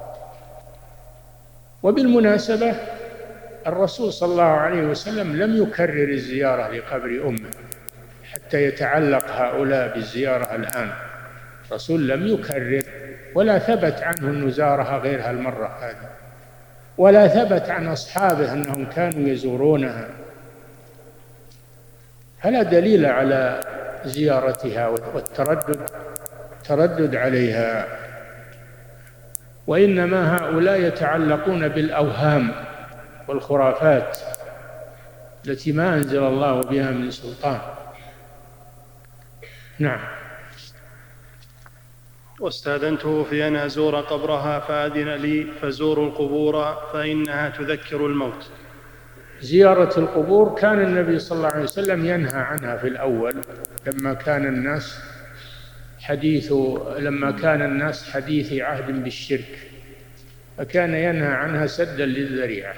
Speaker 3: وبالمناسبة الرسول صلى الله عليه وسلم لم يكرر الزيارة لقبر أمه حتى يتعلق هؤلاء بالزيارة الآن. الرسول لم يكرر، ولا ثبت عنه أنه زارها غير هالمرة هذه، ولا ثبت عن أصحابه أنهم كانوا يزورونها، فلا دليل على زيارتها والتردد تردد عليها. وإنما هؤلاء يتعلقون بالأوهام والخرافات التي ما أنزل الله بها من سلطان. نعم.
Speaker 2: واستأذنته في أن أزور قبرها فأذن لي، فزوروا القبور فإنها تذكر الموت.
Speaker 3: زيارة القبور كان النبي صلى الله عليه وسلم ينهى عنها في الأول، لما كان الناس حديث لما كان الناس حديث عهد بالشرك، فكان ينهى عنها سدا للذريعة،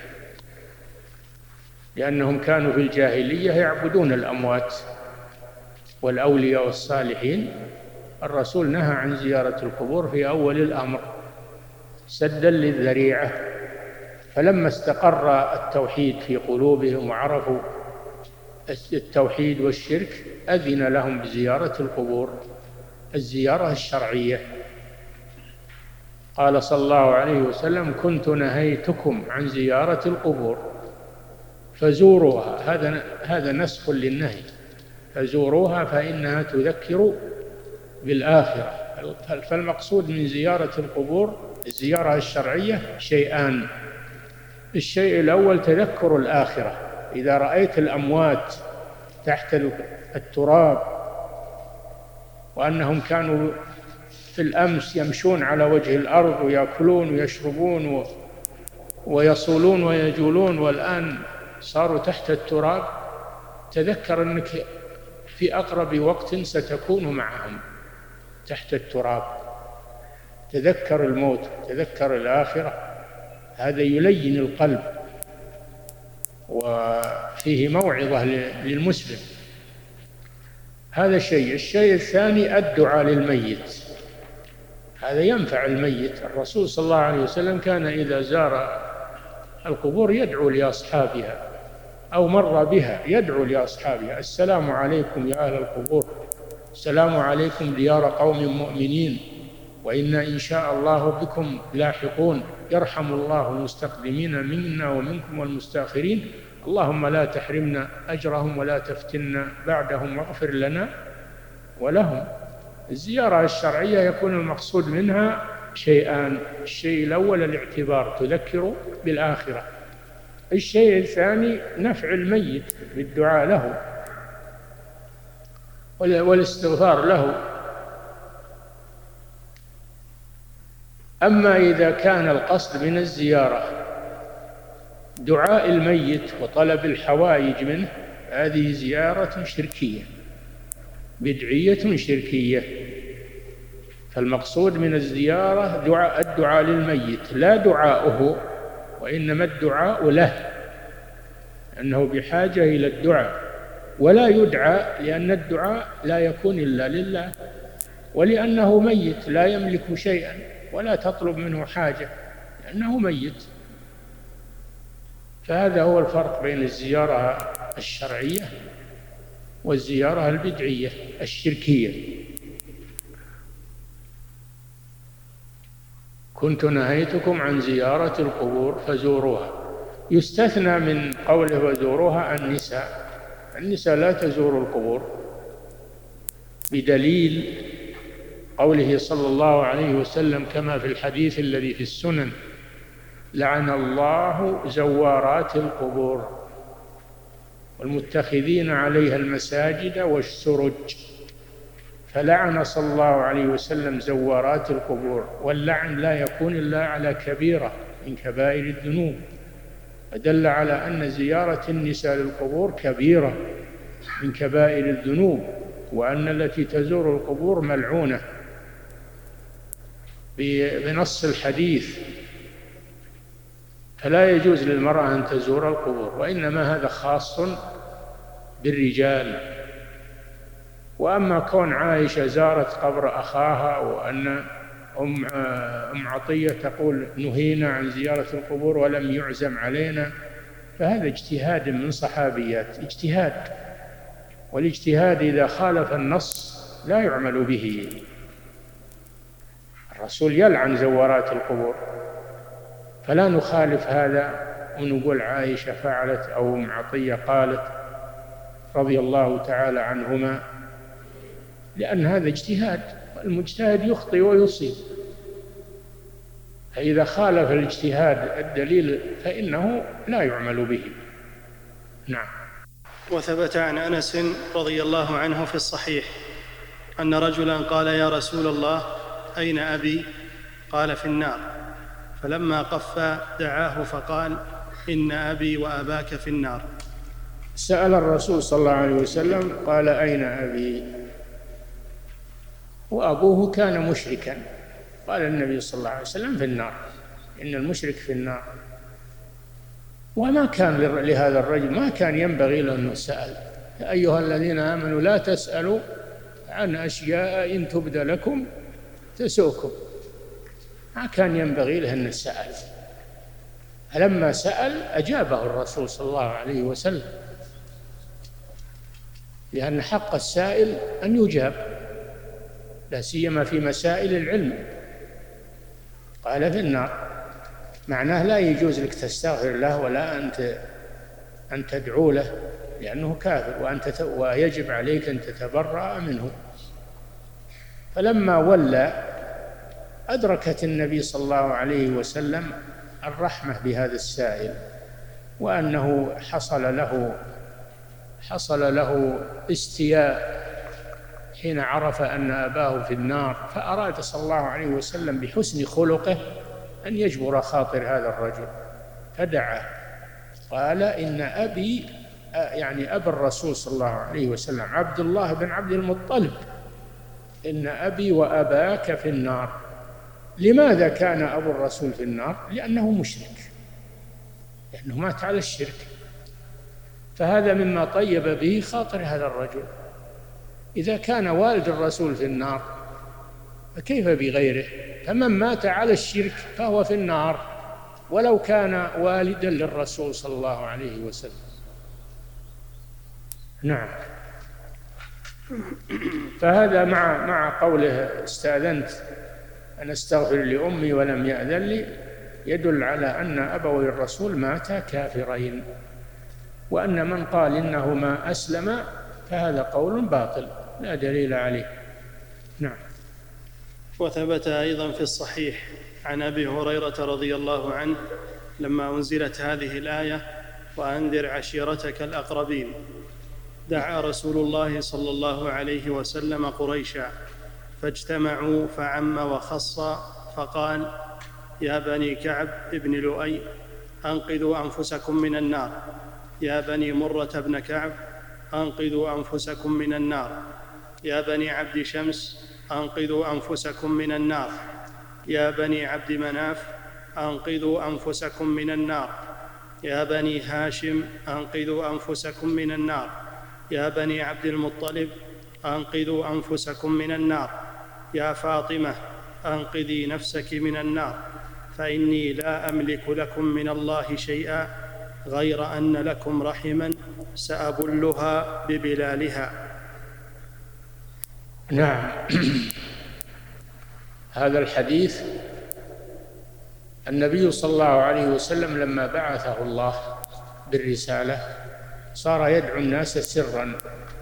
Speaker 3: لأنهم كانوا في الجاهلية يعبدون الأموات والأولياء والصالحين. الرسول نهى عن زيارة القبور في أول الأمر سدا للذريعة، فلما استقر التوحيد في قلوبهم وعرفوا التوحيد والشرك أذن لهم بزيارة القبور، الزيارة الشرعية. قال صلى الله عليه وسلم: كنت نهيتكم عن زيارة القبور فزوروها. هذا هذا نسخ للنهي، فزوروها فإنها تذكر بالآخرة. فالمقصود من زيارة القبور الزيارة الشرعية شيئان: الشيء الأول تذكر الآخرة، إذا رأيت الأموات تحت التراب وأنهم كانوا في الأمس يمشون على وجه الأرض ويأكلون ويشربون ويصولون ويجولون، والآن صاروا تحت التراب تذكر أنك في أقرب وقت ستكون معهم تحت التراب، تذكر الموت، تذكر الآخرة. هذا يلين القلب وفيه موعظة للمسلم. هذا شيء. الشيء الثاني الدعاء للميت، هذا ينفع الميت. الرسول صلى الله عليه وسلم كان إذا زار القبور يدعو لأصحابها أو مر بها يدعو لأصحابها: السلام عليكم يا أهل القبور، السلام عليكم ديار قوم مؤمنين، وإنا إن شاء الله بكم لاحقون، يرحم الله المستقدمين منا ومنكم والمستأخرين، اللهم لا تحرمنا أجرهم ولا تفتنا بعدهم واغفر لنا ولهم. الزيارة الشرعية يكون المقصود منها شيئان: الشيء الأول الاعتبار، تذكر بالآخرة. الشيء الثاني نفع الميت بالدعاء له والاستغفار له. أما إذا كان القصد من الزيارة دعاء الميت وطلب الحوائج منه، هذه زيارة شركية بدعية شركية. فالمقصود من الزيارة دعاء الدعاء للميت لا دعاؤه، وإنما الدعاء له، أنه بحاجة إلى الدعاء، ولا يدعى لأن الدعاء لا يكون إلا لله، ولأنه ميت لا يملك شيئا ولا تطلب منه حاجة لأنه ميت. فهذا هو الفرق بين الزيارة الشرعية والزيارة البدعية الشركية. كنت نهيتكم عن زيارة القبور فزوروها. يستثنى من قوله وزوروها النساء، النساء لا تزور القبور بدليل قوله صلى الله عليه وسلم كما في الحديث الذي في السنن: لعن الله زوارات القبور والمتخذين عليها المساجد والسرج. فلعن صلى الله عليه وسلم زوارات القبور، واللعن لا يكون إلا على كبيرة من كبائر الذنوب، فدل على أن زيارة النساء للقبور كبيرة من كبائر الذنوب، وأن التي تزور القبور ملعونة بنص الحديث. فلا يجوز للمرأة أن تزور القبور، وإنما هذا خاص بالرجال. وأما كون عائشة زارت قبر أخاها، وأن أم أم عطية تقول نهينا عن زيارة القبور ولم يعزم علينا، فهذا اجتهاد من صحابيات، اجتهاد، والاجتهاد إذا خالف النص لا يعمل به. الرسول يلعن زوارات القبور، فلا نخالف هذا ونقول عائشة فعلت أو أم عطية قالت رضي الله تعالى عنهما، لأن هذا اجتهاد، المجتهد يخطئ ويصيب، فإذا خالف الاجتهاد الدليل فإنه لا يعمل به. نعم.
Speaker 2: وثبت عن أنس رضي الله عنه في الصحيح أن رجلا قال: يا رسول الله أين أبي؟ قال: في النار. فلما قف دعاه فقال: إن أبي وأباك في النار.
Speaker 3: سأل الرسول صلى الله عليه وسلم قال: أين أبي؟ وأبوه كان مشركا. قال النبي صلى الله عليه وسلم: في النار، إن المشرك في النار. وما كان لهذا الرجل، ما كان ينبغي له أنه سأل. يا أيها الذين آمنوا لا تسألوا عن أشياء إن تبد لكم تسؤكم. ما كان ينبغي له أن سأل. فلما سأل أجابه الرسول صلى الله عليه وسلم، لأن حق السائل أن يجاب، لا سيما في مسائل العلم. قال: في النار، معناه لا يجوز لك تستغفر له ولا أنت أن تدعو له، لأنه كافر، وأنت ويجب عليك أن تتبرأ منه. فلما ولى أدركت النبي صلى الله عليه وسلم الرحمة بهذا السائل، وأنه حصل له حصل له استياء حين عرف أن أباه في النار، فأراد صلى الله عليه وسلم بحسن خلقه أن يجبر خاطر هذا الرجل، فدعا قال إن أبي يعني أبا الرسول صلى الله عليه وسلم عبد الله بن عبد المطلب إن أبي وأباك في النار. لماذا كان أبو الرسول في النار؟ لأنه مشرك، لأنه مات على الشرك. فهذا مما طيب به خاطر هذا الرجل. إذا كان والد الرسول في النار فكيف بغيره؟ فمن مات على الشرك فهو في النار ولو كان والدا للرسول صلى الله عليه وسلم. نعم. فهذا مع مع قوله استأذنت أن أستغفر لأمي ولم يأذن لي يدل على أن أبوي الرسول ماتا كافرين، وأن من قال إنهما أسلم فهذا قول باطل لا دليل عليه. نعم.
Speaker 2: وثبت أيضا في الصحيح عن أبي هريرة رضي الله عنه لما أنزلت هذه الآية وأنذر عشيرتك الأقربين دعا رسول الله صلى الله عليه وسلم قريشا فاجتمعوا فعم وخص فقال يا بني كعب ابن لؤي أنقذوا أنفسكم من النار، يا بني مرة بن كعب أنقذوا أنفسكم من النار، يا بني عبد شمس أنقذوا أنفسكم من النار، يا بني عبد مناف أنقذوا أنفسكم من النار، يا بني هاشم أنقذوا أنفسكم من النار، يا بني عبد المطلب أنقذوا أنفسكم من النار، يا فاطمة أنقذي نفسك من النار، فإني لا أملك لكم من الله شيئا غير أن لكم رحما سأبلها ببلالها.
Speaker 3: نعم. هذا الحديث النبي صلى الله عليه وسلم لما بعثه الله بالرسالة صار يدعو الناس سرا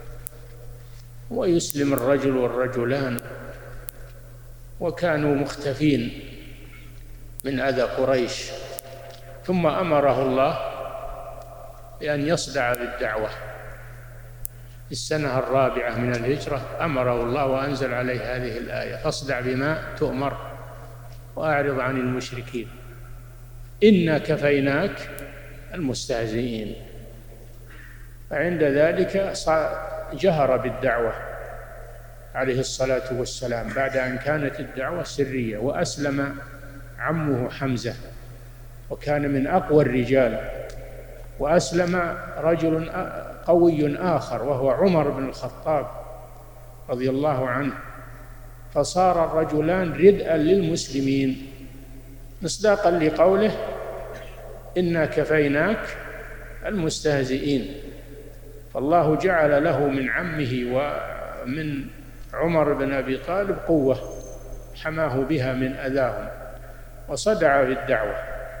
Speaker 3: ويسلم الرجل والرجلان، وكانوا مختفين من أذى قريش، ثم أمره الله بأن يصدع بالدعوة. في السنة الرابعة من الهجرة أمره الله وأنزل عليه هذه الآية فاصدع بما تؤمر وأعرض عن المشركين إنا كفيناك المستهزئين. فعند ذلك جهر بالدعوة عليه الصلاة والسلام بعد أن كانت الدعوة سرية. وأسلم عمه حمزة وكان من أقوى الرجال، وأسلم رجل قوي آخر وهو عمر بن الخطاب رضي الله عنه، فصار الرجلان ردءا للمسلمين مصداقا لقوله إنا كفيناك المستهزئين. فالله جعل له من عمه ومن عمر بن أبي طالب قوة حماه بها من أذاهم وصدع بالدعوة.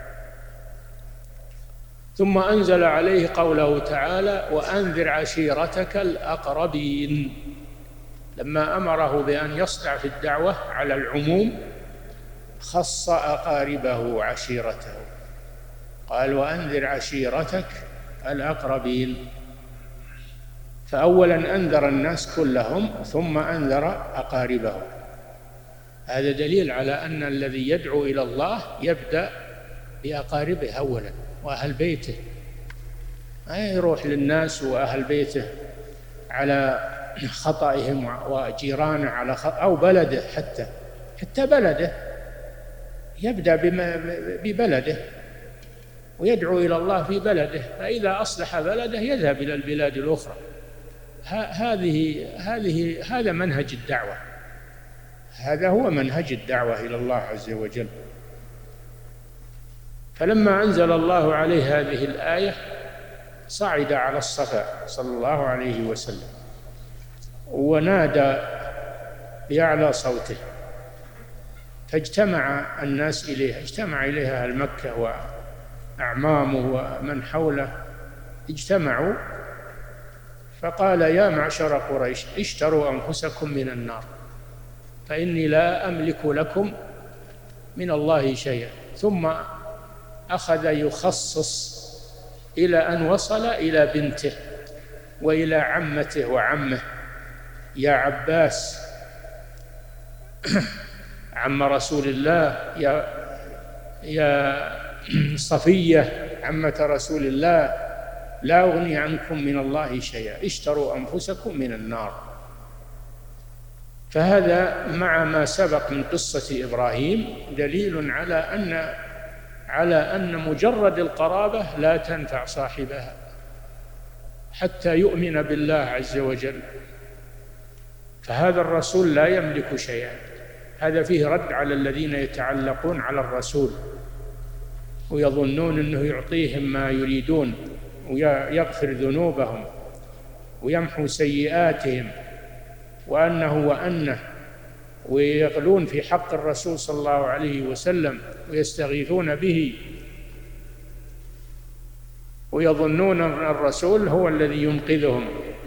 Speaker 3: ثم أنزل عليه قوله تعالى وأنذر عشيرتك الأقربين. لما أمره بأن يصدع في الدعوة على العموم خص أقاربه عشيرته، قال وأنذر عشيرتك الأقربين. فأولا أنذر الناس كلهم ثم أنذر أقاربه. هذا دليل على أن الذي يدعو إلى الله يبدأ بأقاربه أولا وأهل بيته، ما يروح للناس وأهل بيته على خطئهم وجيرانه على خطأ أو بلده، حتى حتى بلده يبدأ ببلده ويدعو إلى الله في بلده، فإذا أصلح بلده يذهب إلى البلاد الأخرى. هذه هذه هذا منهج الدعوة، هذا هو منهج الدعوة إلى الله عز وجل. فلما أنزل الله عليه هذه الآية صعد على الصفا صلى الله عليه وسلم ونادى بأعلى صوته، فاجتمع الناس إليه، اجتمع إليها أهل مكة وأعمامه ومن حوله اجتمعوا، فقال يا معشر قريش اشتروا أنفسكم من النار فإني لا أملك لكم من الله شيئا. ثم أخذ يخصص إلى أن وصل إلى بنته وإلى عمته وعمه، يا عباس عم رسول الله، يا يا صفية عمة رسول الله: لا أغني عنكم من الله شيئا، اشتروا أنفسكم من النار. فهذا مع ما سبق من قصة إبراهيم دليل على أن على أن مجرد القرابة لا تنفع صاحبها حتى يؤمن بالله عز وجل. فهذا الرسول لا يملك شيئا. هذا فيه رد على الذين يتعلقون على الرسول ويظنون أنه يعطيهم ما يريدون ويغفر ذنوبهم ويمحو سيئاتهم وأنه وأنه، ويغلون في حق الرسول صلى الله عليه وسلم ويستغيثون به ويظنون أن الرسول هو الذي ينقذهم،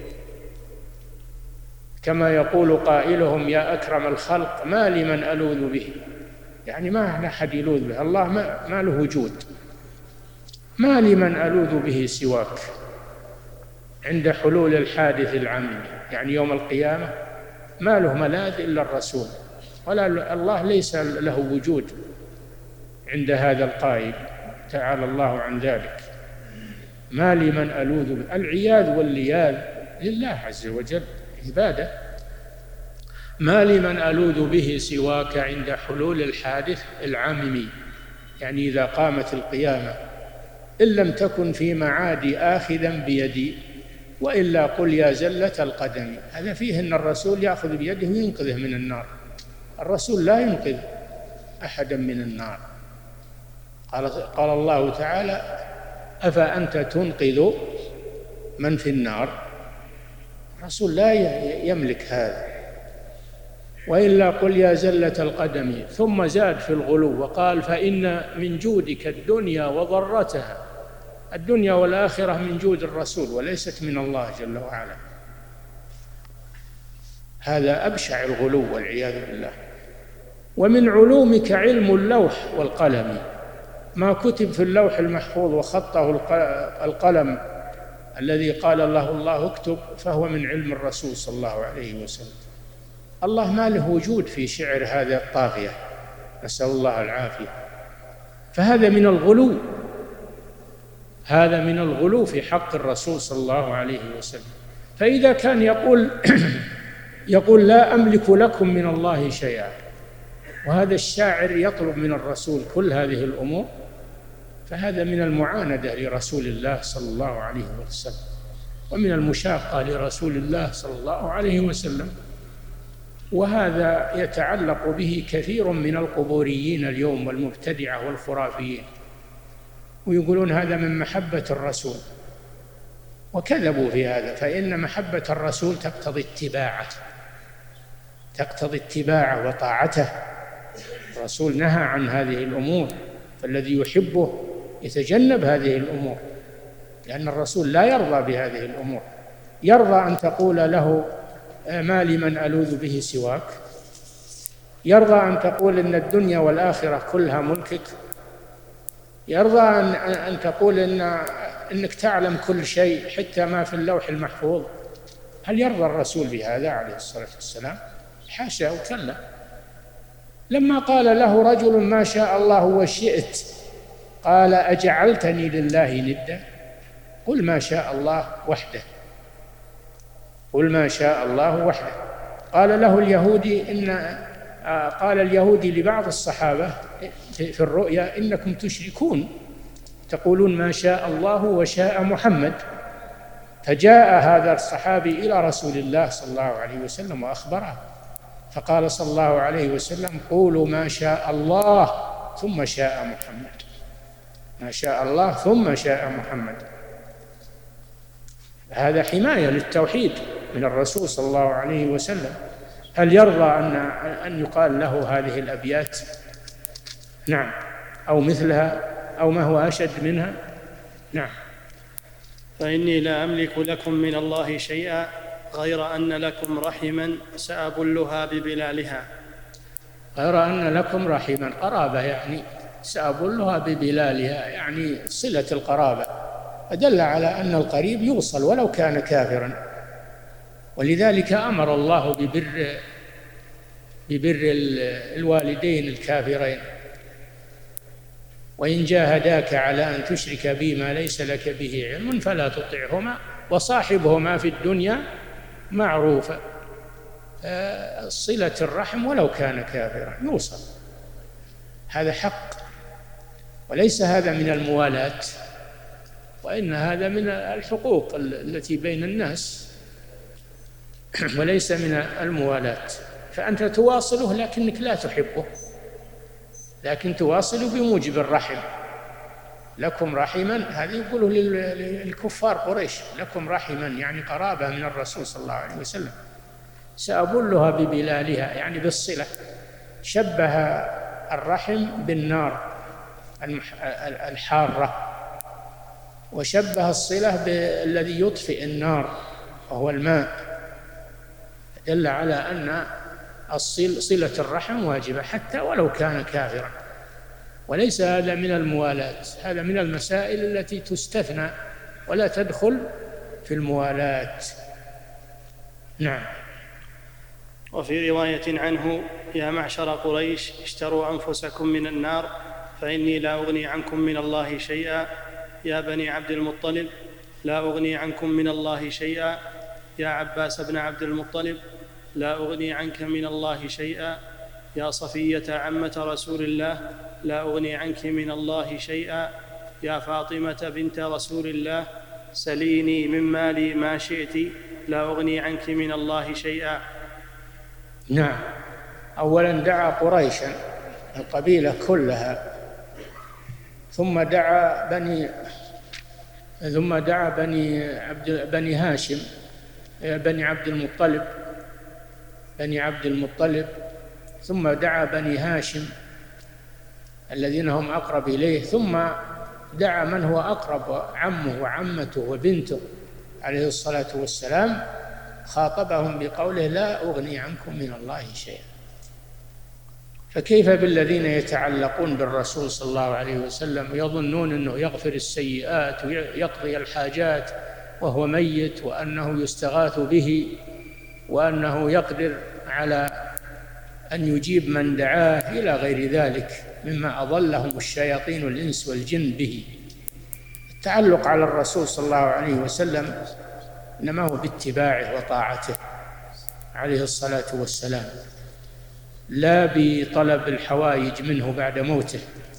Speaker 3: كما يقول قائلهم: يا أكرم الخلق ما لمن ألوذ به. يعني ما أحد يلوذ به، الله ما, ما له وجود، ما لمن ألوذ به سواك عند حلول الحادث العميم. يعني يوم القيامة ما له ملاذ إلا الرسول، ولا الله ليس له وجود عند هذا القائل، تعالى الله عن ذلك. ما لمن ألوذ به، العياذ واللياذ لله عز وجل عبادة. ما لمن ألوذ به سواك عند حلول الحادث العميم، يعني إذا قامت القيامة، إن لم تكن في معادي آخذا بيدي وإلا قل يا زلة القدم. هذا فيه أن الرسول يأخذ بيده وينقذه من النار. الرسول لا ينقذ أحدا من النار. قال, قال الله تعالى: أفأنت تنقذ من في النار؟ الرسول لا يملك هذا. وإلا قل يا زلة القدم. ثم زاد في الغلو وقال: فإن من جودك الدنيا وضرتها. الدنيا والآخرة من جود الرسول وليست من الله جل وعلا. هذا أبشع الغلو والعياذ بالله. ومن علومك علم اللوح والقلم، ما كتب في اللوح المحفوظ وخطه القلم الذي قال الله الله اكتب، فهو من علم الرسول صلى الله عليه وسلم. الله ما له وجود في شعر هذا الطاغية، نسأل الله العافية. فهذا من الغلو، هذا من الغلو في حق الرسول صلى الله عليه وسلم. فإذا كان يقول يقول لا أملك لكم من الله شيئا، وهذا الشاعر يطلب من الرسول كل هذه الأمور، فهذا من المعاندة لرسول الله صلى الله عليه وسلم، ومن المشاقة لرسول الله صلى الله عليه وسلم. وهذا يتعلق به كثير من القبوريين اليوم والمبتدعة والخرافيين، ويقولون هذا من محبة الرسول، وكذبوا في هذا. فإن محبة الرسول تقتضي اتباعه، تقتضي اتباعه وطاعته. الرسول نهى عن هذه الأمور، فالذي يحبه يتجنب هذه الأمور، لأن الرسول لا يرضى بهذه الأمور. يرضى أن تقول له ما لمن ألوذ به سواك؟ يرضى أن تقول إن الدنيا والآخرة كلها ملكك؟ يرضى أن, أن تقول إن إنك تعلم كل شيء حتى ما في اللوح المحفوظ؟ هل يرضى الرسول بهذا عليه الصلاة والسلام؟ حاشا وكلا. لما قال له رجل ما شاء الله وشئت، قال أجعلتني لله ندا؟ قل ما شاء الله وحده، قل ما شاء الله وحده. قال له اليهودي إن قال اليهودي لبعض الصحابة في الرؤيا: إنكم تشركون، تقولون ما شاء الله وشاء محمد. فجاء هذا الصحابي إلى رسول الله صلى الله عليه وسلم وأخبره، فقال صلى الله عليه وسلم: قولوا ما شاء الله ثم شاء محمد، ما شاء الله ثم شاء محمد. هذا حماية للتوحيد من الرسول صلى الله عليه وسلم. هل يرضى أن أن يقال له هذه الأبيات؟ نعم، أو مثلها، أو ما هو أشد منها؟ نعم.
Speaker 2: فإني لا أملك لكم من الله شيئا غير أن لكم رحما سأبلها ببلالها.
Speaker 3: غير أن لكم رحما، قرابة، يعني سأبلها ببلالها، يعني صلة القرابة. أدل على أن القريب يوصل ولو كان كافرا. ولذلك أمر الله ببر ببر الوالدين الكافرين، وإن جاهداك على أن تشرك بي ما ليس لك به علم فلا تطعهما وصاحبهما في الدنيا معروفا. صلة الرحم ولو كان كافرا يوصل، هذا حق، وليس هذا من الموالاة، وإن هذا من الحقوق التي بين الناس وليس من الموالاة. فأنت تواصله لكنك لا تحبه، لكن تواصله بموجب الرحم. لكم رحما، هذه يقوله للكفار قريش، لكم رحما يعني قرابة من الرسول صلى الله عليه وسلم، سأبلها ببلالها يعني بالصلة. شبه الرحم بالنار الحارة، وشبه الصلة بالذي يطفئ النار وهو الماء، دل على أن صلة الرحم واجبة حتى ولو كان كافرا. وليس هذا من الموالاة، هذا من المسائل التي تستثنى ولا تدخل في الموالاة. نعم.
Speaker 2: وفي رواية عنه: يا معشر قريش اشتروا أنفسكم من النار فإني لا أغني عنكم من الله شيئا. يا بني عبد المطلب لا أغني عنكم من الله شيئا. يا عباس بن عبد المطلب لا أغني عنك من الله شيئا. يا صفية عمة رسول الله لا أغني عنك من الله شيئا. يا فاطمة بنت رسول الله سليني من مالي ما شئت لا أغني عنك من الله شيئا.
Speaker 3: نعم. أولا دعا قريشا القبيلة كلها، ثم دعا بني ثم دعا بني عبد بني هاشم بني عبد المطلب بني عبد المطلب ثم دعا بني هاشم الذين هم أقرب إليه، ثم دعا من هو أقرب، عمه وعمته وبنته عليه الصلاة والسلام، خاطبهم بقوله لا أغني عنكم من الله شيئا. فكيف بالذين يتعلقون بالرسول صلى الله عليه وسلم يظنون أنه يغفر السيئات ويقضي الحاجات وهو ميت، وأنه يستغاث به، وأنه يقدر على أن يجيب من دعاه إلى غير ذلك مما أضلهم الشياطين الإنس والجن به. التعلق على الرسول صلى الله عليه وسلم إنما هو باتباعه وطاعته عليه الصلاة والسلام، لا بطلب الحوائج منه بعد موته.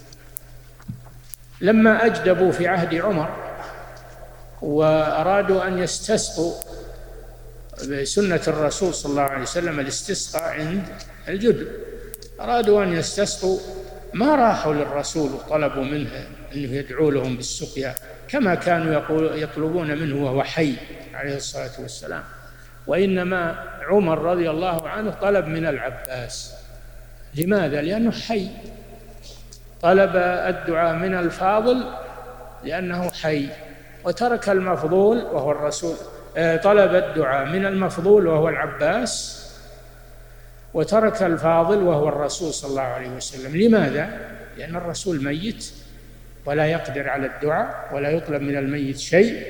Speaker 3: لما أجدبوا في عهد عمر وأرادوا أن يستسقوا بسنة الرسول صلى الله عليه وسلم الاستسقاء عند الجدب، أرادوا أن يستسقوا ما راحوا للرسول وطلبوا منه أنه يدعو لهم بالسقيا كما كانوا يطلبون منه وهو حي عليه الصلاة والسلام، وإنما عمر رضي الله عنه طلب من العباس. لماذا؟ لأنه حي. طلب الدعاء من الفاضل لأنه حي، وترك المفضول وهو الرسول. طلب الدعاء من المفضول وهو العباس، وترك الفاضل وهو الرسول صلى الله عليه وسلم. لماذا؟ لأن الرسول ميت ولا يقدر على الدعاء ولا يطلب من الميت شيء،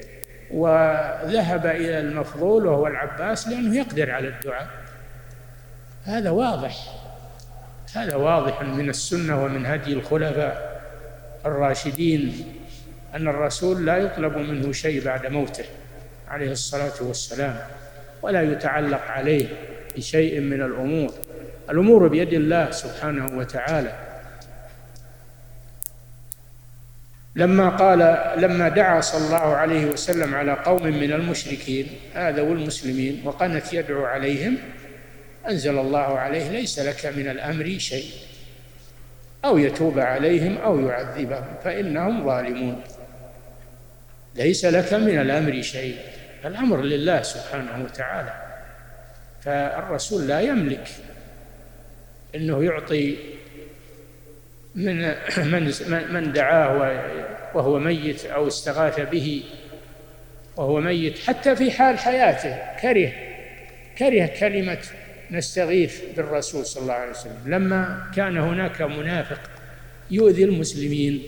Speaker 3: وذهب إلى المفضول وهو العباس لأنه يقدر على الدعاء. هذا واضح، هذا واضح من السنة ومن هدي الخلفاء الراشدين أن الرسول لا يطلب منه شيء بعد موته عليه الصلاة والسلام، ولا يتعلق عليه بشيء من الأمور. الأمور بيد الله سبحانه وتعالى. لما قال لما دعا صلى الله عليه وسلم على قوم من المشركين آذوا المسلمين وقنت يدعو عليهم، أنزل الله عليه ليس لك من الأمر شيء، أو يتوب عليهم أو يعذبهم فإنهم ظالمون. ليس لك من الأمر شيء، الأمر لله سبحانه وتعالى. فالرسول لا يملك أنه يعطي من من من دعاه وهو ميت أو استغاث به وهو ميت، حتى في حال حياته كره كره كلمة نستغيث بالرسول صلى الله عليه وسلم. لما كان هناك منافق يؤذي المسلمين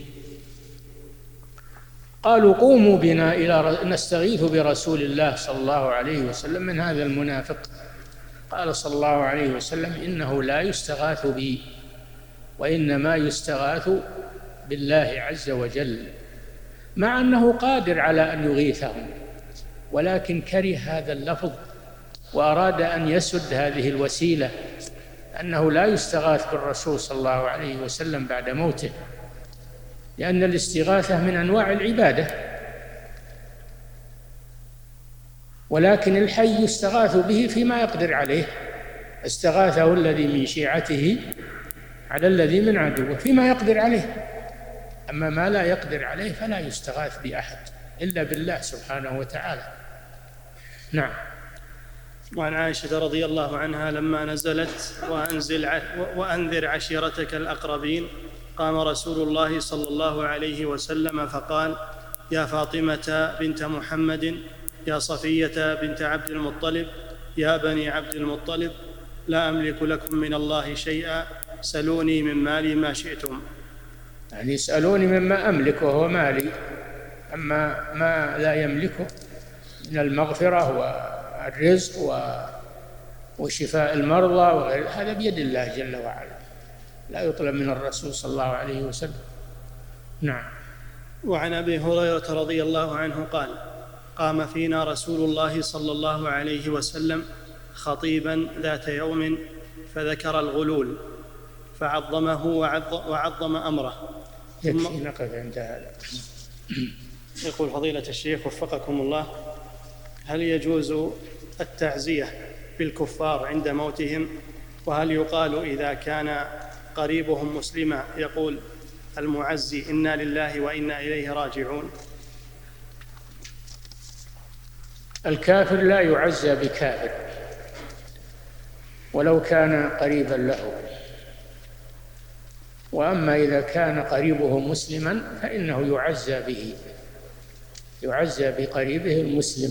Speaker 3: قالوا قوموا بنا إلى نستغيث برسول الله صلى الله عليه وسلم من هذا المنافق. قال صلى الله عليه وسلم إنه لا يستغاث بي، وإنما يستغاث بالله عز وجل، مع أنه قادر على أن يغيثهم، ولكن كره هذا اللفظ وأراد أن يسد هذه الوسيلة، أنه لا يستغاث بالرسول صلى الله عليه وسلم بعد موته، لأن الاستغاثة من أنواع العبادة، ولكن الحي يستغاث به فيما يقدر عليه. استغاثه الذي من شيعته على الذي من عدوه فيما يقدر عليه، أما ما لا يقدر عليه فلا يستغاث بأحد إلا بالله سبحانه وتعالى. نعم.
Speaker 2: وعن عائشة رضي الله عنها لما نزلت وأنزل وأنذر عشيرتك الأقربين قام رسول الله صلى الله عليه وسلم فقال: يا فاطمة بنت محمد، يا صفية بنت عبد المطلب، يا بني عبد المطلب، لا أملك لكم من الله شيئا، سلوني من مالي ما شئتم.
Speaker 3: يعني يسألوني مما أملك وهو مالي، أما ما لا يملكه من المغفرة والرزق وشفاء المرضى وغير هذا بيد الله جل وعلا، لا يطلب من الرسول صلى الله عليه وسلم. نعم.
Speaker 2: وعن أبي هريرة رضي الله عنه قال: قام فينا رسول الله صلى الله عليه وسلم خطيبا ذات يوم فذكر الغلول فعظمه وعظم أمره.
Speaker 3: يكفي نقف عند هذا.
Speaker 2: يقول فضيلة الشيخ وفقكم الله: هل يجوز التعزية بالكفار عند موتهم؟ وهل يقال إذا كان قريبهم مسلما يقول المعزي إنا لله وإنا إليه راجعون؟
Speaker 3: الكافر لا يعزى بكافر ولو كان قريبا له، وأما إذا كان قريبه مسلما فإنه يعزى به، يعزى بقريبه المسلم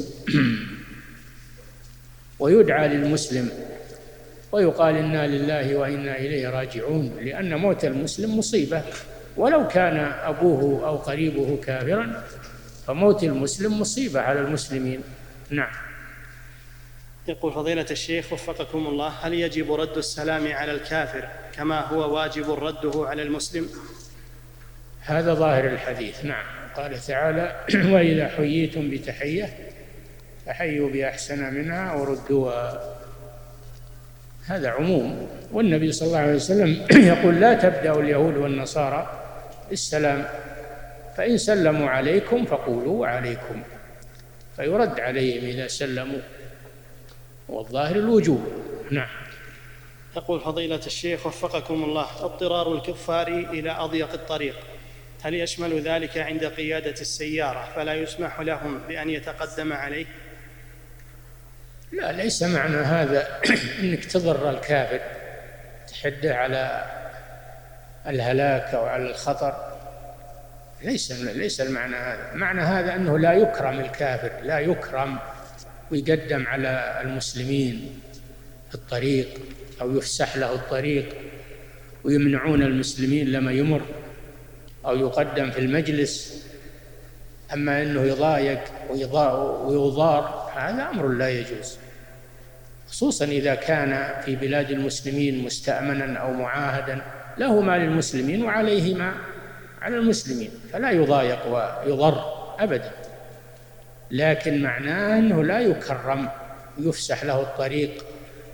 Speaker 3: ويدعى للمسلم ويقال إنا لله وإنا إليه راجعون، لأن موت المسلم مصيبة، ولو كان أبوه أو قريبه كافرا فموت المسلم مصيبة على المسلمين. نعم.
Speaker 2: يقول فضيلة الشيخ وفقكم الله: هل يجب رد السلام على الكافر كما هو واجب رده على المسلم؟
Speaker 3: هذا ظاهر الحديث. نعم. قال تعالى: وإذا حييتم بتحية فحيوا بأحسن منها أو ردوها. هذا عموم، والنبي صلى الله عليه وسلم يقول: لا تبدأوا اليهود والنصارى بالسلام، فإن سلموا عليكم فقولوا عليكم، فيرد عليهم إذا سلموا، والظاهر الوجوب. نعم.
Speaker 2: يقول فضيلة الشيخ وفقكم الله: اضطرار الكفار إلى أضيق الطريق هل يشمل ذلك عند قيادة السيارة فلا يسمح لهم بأن يتقدم عليه؟
Speaker 3: لا، ليس معنى هذا أنك تضر الكافر تحده على الهلاك أو على الخطر، ليس ليس المعنى هذا. معنى هذا أنه لا يكرم الكافر، لا يكرم ويقدم على المسلمين في الطريق أو يفسح له الطريق ويمنعون المسلمين لما يمر أو يقدم في المجلس. أما أنه يضايق ويضار هذا أمر لا يجوز، خصوصا إذا كان في بلاد المسلمين مستأمنا أو معاهدا له ما للمسلمين وعليه ما على المسلمين، فلا يضايق ويضر أبدا، لكن معناه أنه لا يكرم ويفسح له الطريق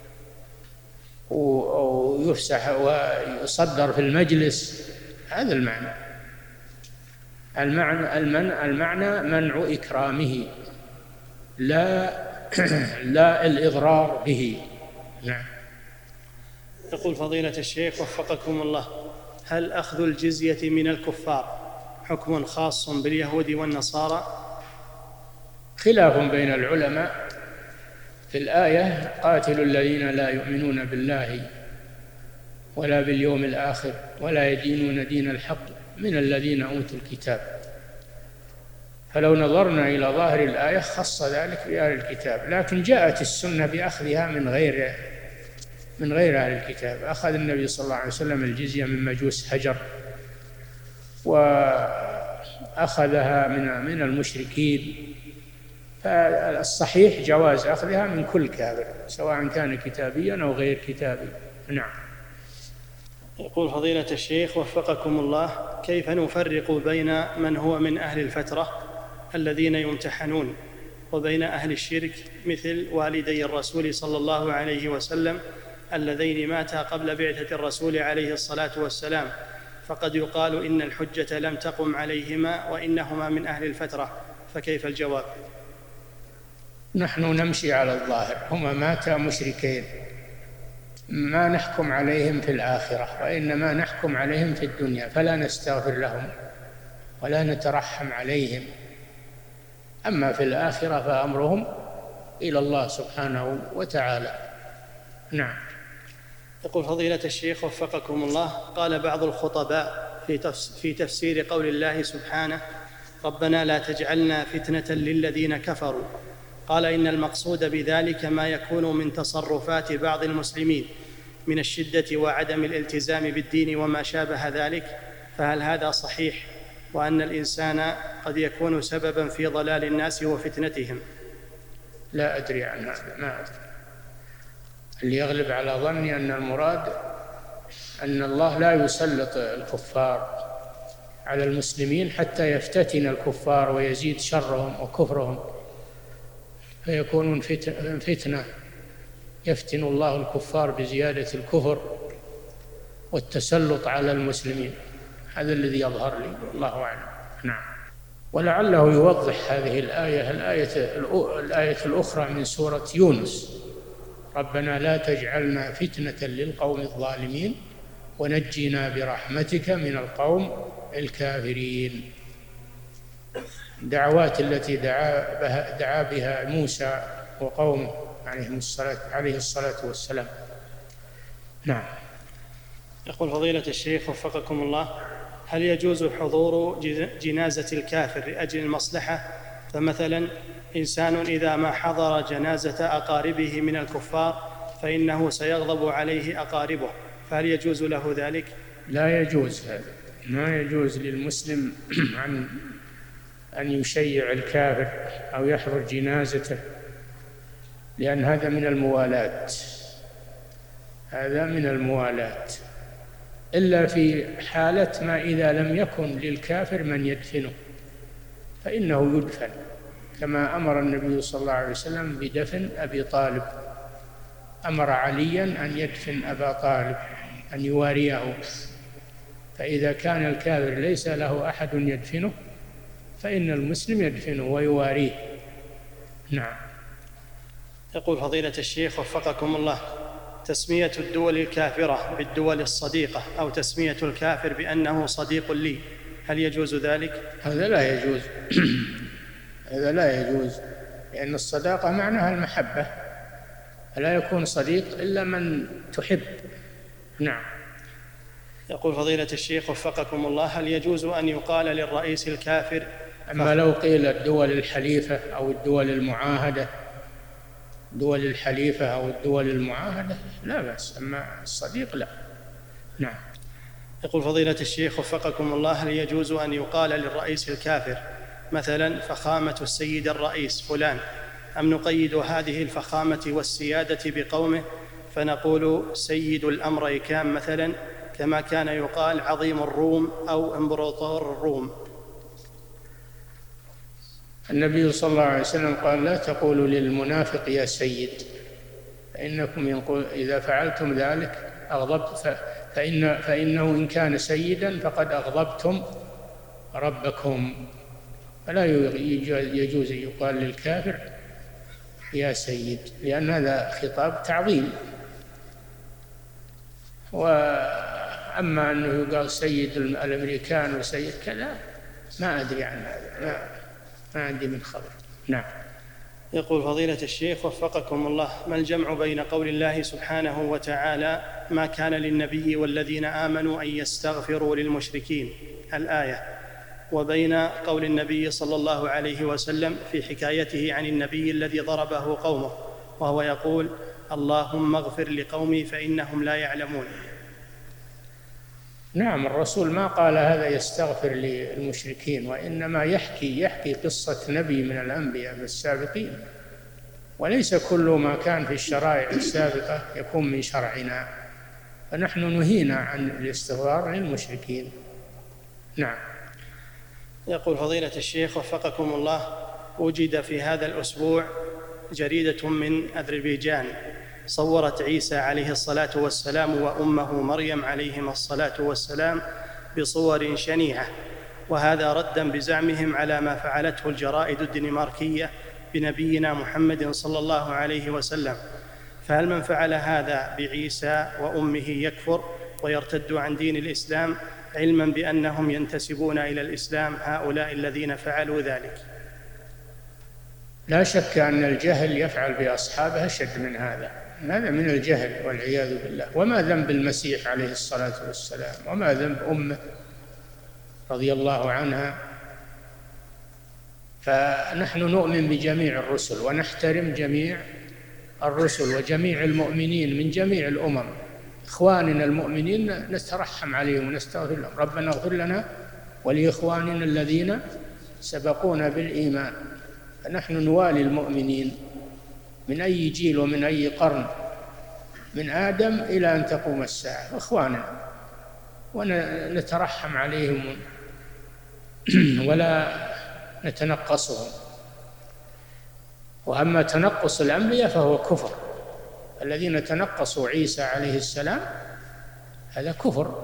Speaker 3: ويفسح ويصدر في المجلس. هذا المعنى. المعنى المنع المعنى منع إكرامه، لا لا الإضرار به. نعم.
Speaker 2: يقول فضيلة الشيخ وفقكم الله: هل أخذ الجزية من الكفار حكم خاص باليهود والنصارى؟
Speaker 3: خلاف بين العلماء في الآية: قاتلوا الذين لا يؤمنون بالله ولا باليوم الآخر ولا يدينون دين الحق من الذين أوتوا الكتاب. فلو نظرنا إلى ظاهر الآية خص ذلك بأهل الكتاب، لكن جاءت السنة بأخذها من غير من غير أهل الكتاب. أخذ النبي صلى الله عليه وسلم الجزية من مجوس هجر، وأخذها من من المشركين، فالصحيح جواز أخذها من كل كافر سواء كان كتابيا أو غير كتابي. نعم.
Speaker 2: يقول فضيلة الشيخ وفقكم الله: كيف نفرق بين من هو من أهل الفترة الذين يمتحنون وبين أهل الشرك مثل والدي الرسول صلى الله عليه وسلم اللذين ماتا قبل بعثة الرسول عليه الصلاة والسلام، فقد يقال إن الحجة لم تقم عليهما وإنهما من أهل الفترة، فكيف الجواب؟
Speaker 3: نحن نمشي على الظاهر، هما ماتا مشركين، ما نحكم عليهم في الآخرة، وإنما نحكم عليهم في الدنيا، فلا نستغفر لهم ولا نترحم عليهم. أما في الآخرة فأمرهم إلى الله سبحانه وتعالى. نعم.
Speaker 2: يقول فضيلة الشيخ وفقكم الله: قال بعض الخطباء في تفسير قول الله سبحانه: ربنا لا تجعلنا فتنة للذين كفروا، قال إن المقصود بذلك ما يكون من تصرفات بعض المسلمين من الشدة وعدم الالتزام بالدين وما شابه ذلك، فهل هذا صحيح؟ وأن الإنسان قد يكون سببا في ضلال الناس وفتنتهم؟
Speaker 3: لا أدري عن هذا، ما أدري. اللي يغلب على ظني أن المراد أن الله لا يسلط الكفار على المسلمين حتى يفتتن الكفار ويزيد شرهم وكفرهم فيكونون فتنة، يفتن الله الكفار بزيادة الكفر والتسلط على المسلمين. هذا الذي يظهر لي، الله أعلم. نعم. ولعله يوضح هذه الآية الآية الآية الأخرى من سورة يونس: ربنا لا تجعلنا فتنة للقوم الظالمين ونجنا برحمتك من القوم الكافرين. دعوات التي دعا بها, دعا بها موسى وقومه عليهم الصلاة عليه الصلاة والسلام. نعم.
Speaker 2: يقول فضيلة الشيخ وفقكم الله: هل يجوز حضور جنازة الكافر لأجل المصلحة؟ فمثلا إنسان إذا ما حضر جنازة أقاربه من الكفار فإنه سيغضب عليه أقاربه، فهل يجوز له ذلك؟
Speaker 3: لا يجوز هذا، ما يجوز للمسلم عن أن يشيع الكافر أو يحضر جنازته، لأن هذا من الموالاة، هذا من الموالاة، إلا في حالة ما إذا لم يكن للكافر من يدفنه فإنه يدفن، كما أمر النبي صلى الله عليه وسلم بدفن أبي طالب، أمر عليا أن يدفن أبا طالب، أن يواريه، فإذا كان الكافر ليس له أحد يدفنه فإن المسلم يدفنه ويواريه. نعم.
Speaker 2: يقول فضيلة الشيخ وفقكم الله: تسمية الدول الكافرة بالدول الصديقة أو تسمية الكافر بأنه صديق لي، هل يجوز ذلك؟
Speaker 3: هذا لا يجوز. هذا لا يجوز، لأن الصداقة معناها المحبة، لا يكون صديق إلا من تحب. نعم.
Speaker 2: يقول فضيلة الشيخ وفقكم الله: هل يجوز أن يقال للرئيس الكافر؟
Speaker 3: أما لو قيل الدول الحليفة أو الدول المعاهدة، دول الحليفة أو الدول المعاهدة لا بأس، أما الصديق لا. نعم.
Speaker 2: يقول فضيلة الشيخ وفقكم الله: هل يجوز أن يقال للرئيس الكافر مثلا فخامة السيد الرئيس فلان، أم نقيد هذه الفخامة والسيادة بقومه فنقول سيد الأمريكان مثلا، كما كان يقال عظيم الروم أو إمبراطور الروم؟
Speaker 3: النبي صلى الله عليه وسلم قال: لا تقولوا للمنافق يا سيد، فإنكم ينقل إذا فعلتم ذلك أغضبت، فإن فإنه إن كان سيدا فقد أغضبتم ربكم. فلا يجوز يقال للكافر يا سيد، لأن هذا خطاب تعظيم. وأما أنه يقال سيد الأمريكان وسيد كذا ما أدري عن هذا، ما, ما عندي من خبر. نعم.
Speaker 2: يقول فضيلة الشيخ وفقكم الله: ما الجمع بين قول الله سبحانه وتعالى ما كان للنبي والذين آمنوا أن يستغفروا للمشركين الآية، وبين قول النبي صلى الله عليه وسلم في حكايته عن النبي الذي ضربه قومه وهو يقول اللهم اغفر لقومي فإنهم لا يعلمون؟
Speaker 3: نعم، الرسول ما قال هذا يستغفر للمشركين، وإنما يحكي يحكي قصة نبي من الأنبياء السابقين، وليس كل ما كان في الشرائع السابقة يكون من شرعنا. فنحن نهينا عن الاستغفار للمشركين. نعم.
Speaker 2: يقول فضيلة الشيخ وفقكم الله، وجد في هذا الأسبوع جريدة من أذربيجان صورت عيسى عليه الصلاة والسلام وأمه مريم عليهما الصلاة والسلام بصور شنيعة، وهذا ردا بزعمهم على ما فعلته الجرائد الدنماركية بنبينا محمد صلى الله عليه وسلم، فهل من فعل هذا بعيسى وأمه يكفر ويرتد عن دين الإسلام، علما بأنهم ينتسبون إلى الإسلام هؤلاء الذين فعلوا ذلك؟
Speaker 3: لا شك أن الجهل يفعل بأصحابه أشد من هذا، هذا من الجهل والعياذ بالله. وما ذنب المسيح عليه الصلاة والسلام، وما ذنب أمه رضي الله عنها؟ فنحن نؤمن بجميع الرسل ونحترم جميع الرسل وجميع المؤمنين من جميع الأمم. إخواننا المؤمنين نترحم عليهم ونستغفر لهم، ربنا اغفر لنا ولإخواننا الذين سبقونا بالإيمان. فنحن نوالي المؤمنين من أي جيل ومن أي قرن، من آدم إلى أن تقوم الساعة، إخواننا، ونترحم عليهم ولا نتنقصهم. وأما تنقص الأنبياء فهو كفر. الذين تنقصوا عيسى عليه السلام هذا كفر،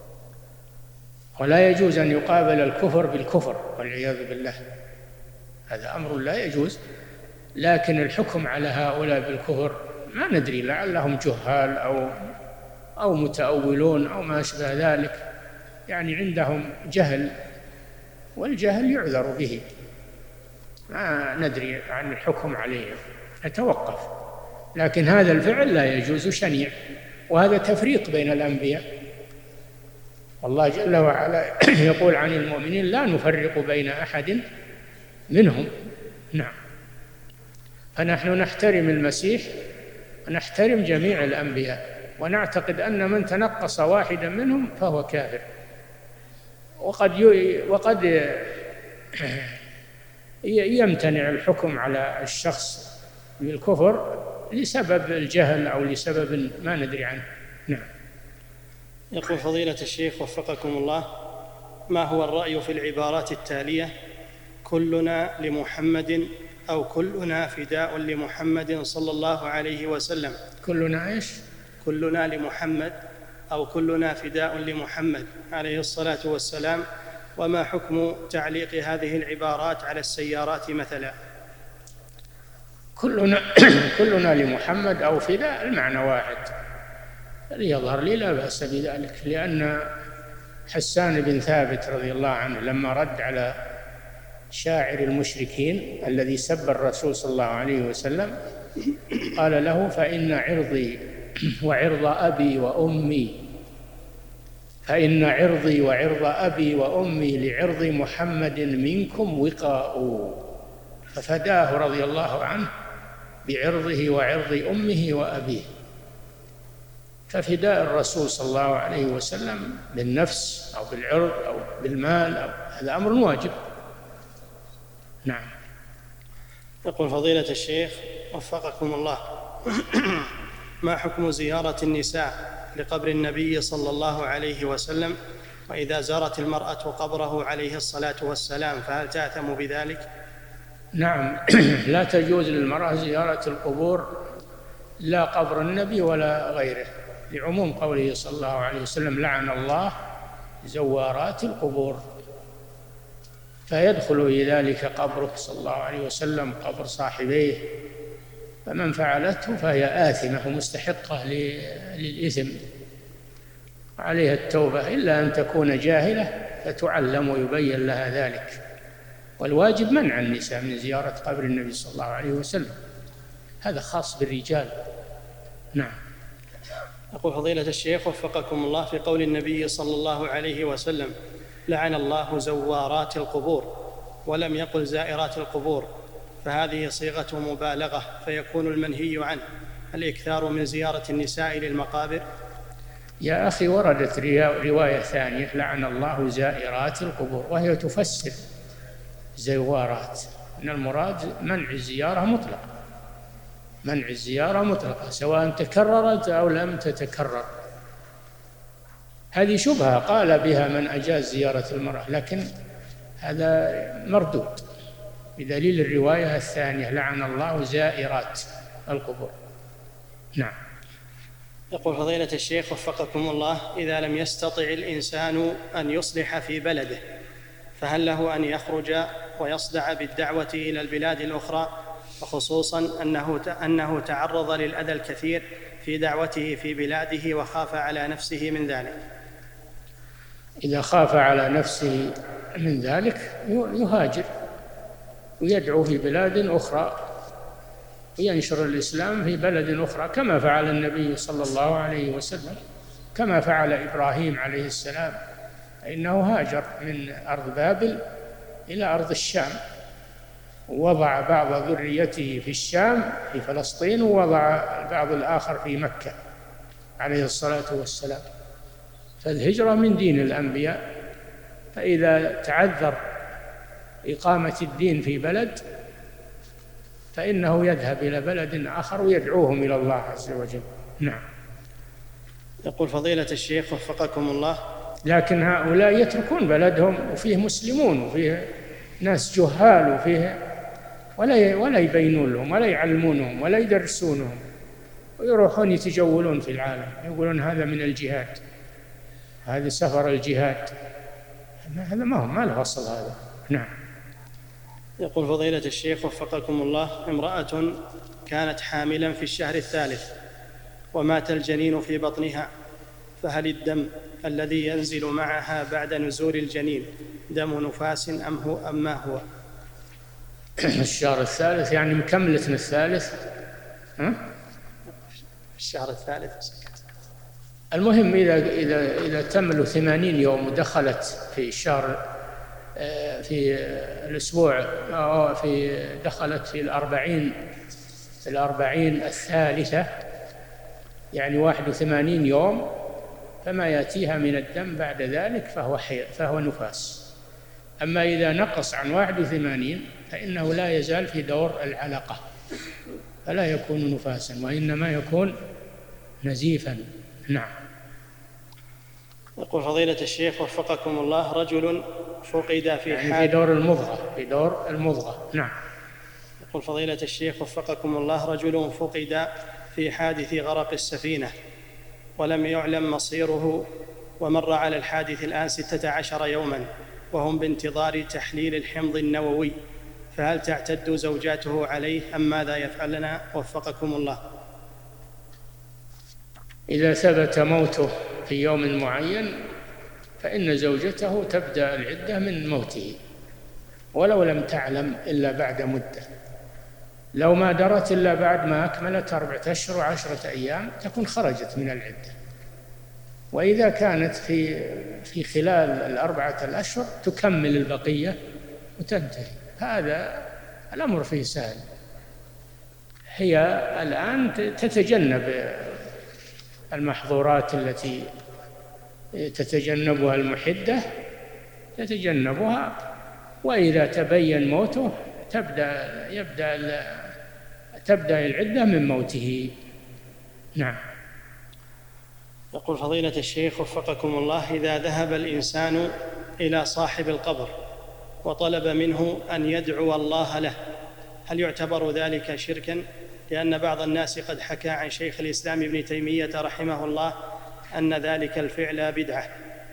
Speaker 3: ولا يجوز أن يقابل الكفر بالكفر والعياذ بالله، هذا أمر لا يجوز. لكن الحكم على هؤلاء بالكفر ما ندري، لعلهم جهال أو أو متأولون أو ما أشبه ذلك، يعني عندهم جهل، والجهل يعذر به، ما ندري عن الحكم عليهم، نتوقف. لكن هذا الفعل لا يجوز، شنيع، وهذا تفريق بين الأنبياء. والله جل وعلا يقول عن المؤمنين لا نفرق بين أحد منهم. نعم. فنحن نحترم المسيح ونحترم جميع الأنبياء، ونعتقد أن من تنقص واحدا منهم فهو كافر. وقد وقد يمتنع الحكم على الشخص بالكفر لسبب الجهل أو لسبب ما ندري عنه. نعم.
Speaker 2: يقول فضيلة الشيخ وفقكم الله، ما هو الرأي في العبارات التالية: كلنا لمحمد، أو كلنا فداء لمحمد صلى الله عليه وسلم؟
Speaker 3: كلنا إيش؟
Speaker 2: كلنا لمحمد، أو كلنا فداء لمحمد عليه الصلاة والسلام. وما حكم تعليق هذه العبارات على السيارات مثلا؟
Speaker 3: كلنا كلنا لمحمد أو فداء المعنى واحد، يظهر لي لا بأس بذلك، لأن حسان بن ثابت رضي الله عنه لما رد على شاعر المشركين الذي سب الرسول صلى الله عليه وسلم قال له: فإن عرضي وعرض أبي وأمي فإن عرضي وعرض أبي وأمي لعرض محمد منكم وقاء، ففداه رضي الله عنه بعرضه وعرض أمه وأبيه. ففداء الرسول صلى الله عليه وسلم بالنفس أو بالعرض أو بالمال أو هذا أمر واجب. نعم.
Speaker 2: يقول فضيلة الشيخ وفقكم الله، ما حكم زيارة النساء لقبر النبي صلى الله عليه وسلم، وإذا زارت المرأة قبره عليه الصلاة والسلام فهل تأثم بذلك؟
Speaker 3: نعم، لا تجوز للمرأة زيارة القبور، لا قبر النبي ولا غيره، لعموم قوله صلى الله عليه وسلم: لعن الله زوارات القبور. فيدخل في ذلك قبره صلى الله عليه وسلم، قبر صاحبيه، فمن فعلته فهي آثمة ومستحقة للإثم، عليها التوبة، إلا أن تكون جاهلة فتعلم ويبين لها ذلك. والواجب منع النساء من زيارة قبر النبي صلى الله عليه وسلم، هذا خاص بالرجال. نعم.
Speaker 2: يقول فضيلة الشيخ وفقكم الله، في قول النبي صلى الله عليه وسلم: لعن الله زوارات القبور، ولم يقل زائرات القبور، فهذه صيغة مبالغة، فيكون المنهي عنه الإكثار من زيارة النساء للمقابر؟
Speaker 3: يا أخي، وردت رواية ثانية: لعن الله زائرات القبور، وهي تفسر زوارات، إن المراد منع الزيارة مطلقة، منع الزيارة مطلقة سواء تكررت أو لم تتكرر. هذه شبهة قال بها من أجاز زيارة المرأة، لكن هذا مردود بدليل الرواية الثانية: لعن الله زائرات القبور. نعم.
Speaker 2: يقول فضيلة الشيخ وفقكم الله: إذا لم يستطع الإنسان أن يصلح في بلده فهل له أن يخرج ويصدع بالدعوة إلى البلاد الأخرى، وخصوصا أنه أنه تعرض للأذى الكثير في دعوته في بلاده وخاف على نفسه من ذلك؟
Speaker 3: إذا خاف على نفسه من ذلك يهاجر ويدعو في بلاد أخرى وينشر الإسلام في بلد أخرى، كما فعل النبي صلى الله عليه وسلم، كما فعل إبراهيم عليه السلام، إنه هاجر من أرض بابل إلى أرض الشام، ووضع بعض ذريته في الشام في فلسطين، ووضع البعض الآخر في مكة عليه الصلاة والسلام. فالهجرة من دين الأنبياء، فإذا تعذر إقامة الدين في بلد فإنه يذهب إلى بلد آخر ويدعوهم إلى الله عز وجل. نعم.
Speaker 2: يقول فضيلة الشيخ وفقكم الله:
Speaker 3: لكن هؤلاء يتركون بلدهم وفيه مسلمون وفيه ناس جهال وفيه ولا ولا يبينون لهم ولا يعلمونهم ولا يدرسونهم، ويروحون يتجولون في العالم يقولون هذا من الجهاد، هذا سفر الجهاد. هذا ما هو ما له أصل هذا. نعم.
Speaker 2: يقول فضيلة الشيخ وفقكم الله: امرأة كانت حاملا في الشهر الثالث ومات الجنين في بطنها، فهل الدم الذي ينزل معها بعد نزول الجنين دم نفاس أم هو أم ما هو؟
Speaker 3: الشهر الثالث يعني مكملة الثالث، ها؟
Speaker 2: الشهر الثالث سكت.
Speaker 3: المهم إذا إذا إذا تملوا ثمانين يوم ودخلت في الشهر في الأسبوع أو في دخلت في الأربعين الأربعين الثالثة، يعني واحد وثمانين يوم، فما يأتيها من الدم بعد ذلك فهو حي فهو نفاس. أما إذا نقص عن واحد وثمانين فإنه لا يزال في دور العلقة، فلا يكون نفاسا وإنما يكون نزيفا. نعم.
Speaker 2: يقول فضيلة الشيخ وفقكم الله: رجل فقد في
Speaker 3: يعني
Speaker 2: حال
Speaker 3: في دور المضغة في دور المضغة. نعم.
Speaker 2: يقول فضيلة الشيخ وفقكم الله: رجل فقد في حادث غرق السفينة ولم يعلم مصيره، ومر على الحادث الآن ستة عشر يوما وهم بانتظار تحليل الحمض النووي، فهل تعتد زوجاته عليه أم ماذا يفعلنا وفقكم الله؟
Speaker 3: إذا ثبت موته في يوم معين فإن زوجته تبدأ العدة من موته، ولو لم تعلم إلا بعد مدة. لو ما درت إلا بعد ما أكملت أربعة أشهر وعشرة أيام تكون خرجت من العدة. وإذا كانت في في خلال الأربعة الأشهر تكمل البقية وتنتهي. هذا الأمر فيه سهل. هي الآن تتجنب المحظورات التي تتجنبها المحدة، تتجنبها، وإذا تبين موته تبدأ يبدأ تبدأ العدة من موته. نعم.
Speaker 2: يقول فضيلة الشيخ وفقكم الله: إذا ذهب الإنسان إلى صاحب القبر وطلب منه أن يدعو الله له، هل يعتبر ذلك شركا؟ لأن بعض الناس قد حكى عن شيخ الإسلام ابن تيمية رحمه الله أن ذلك الفعل بدعة.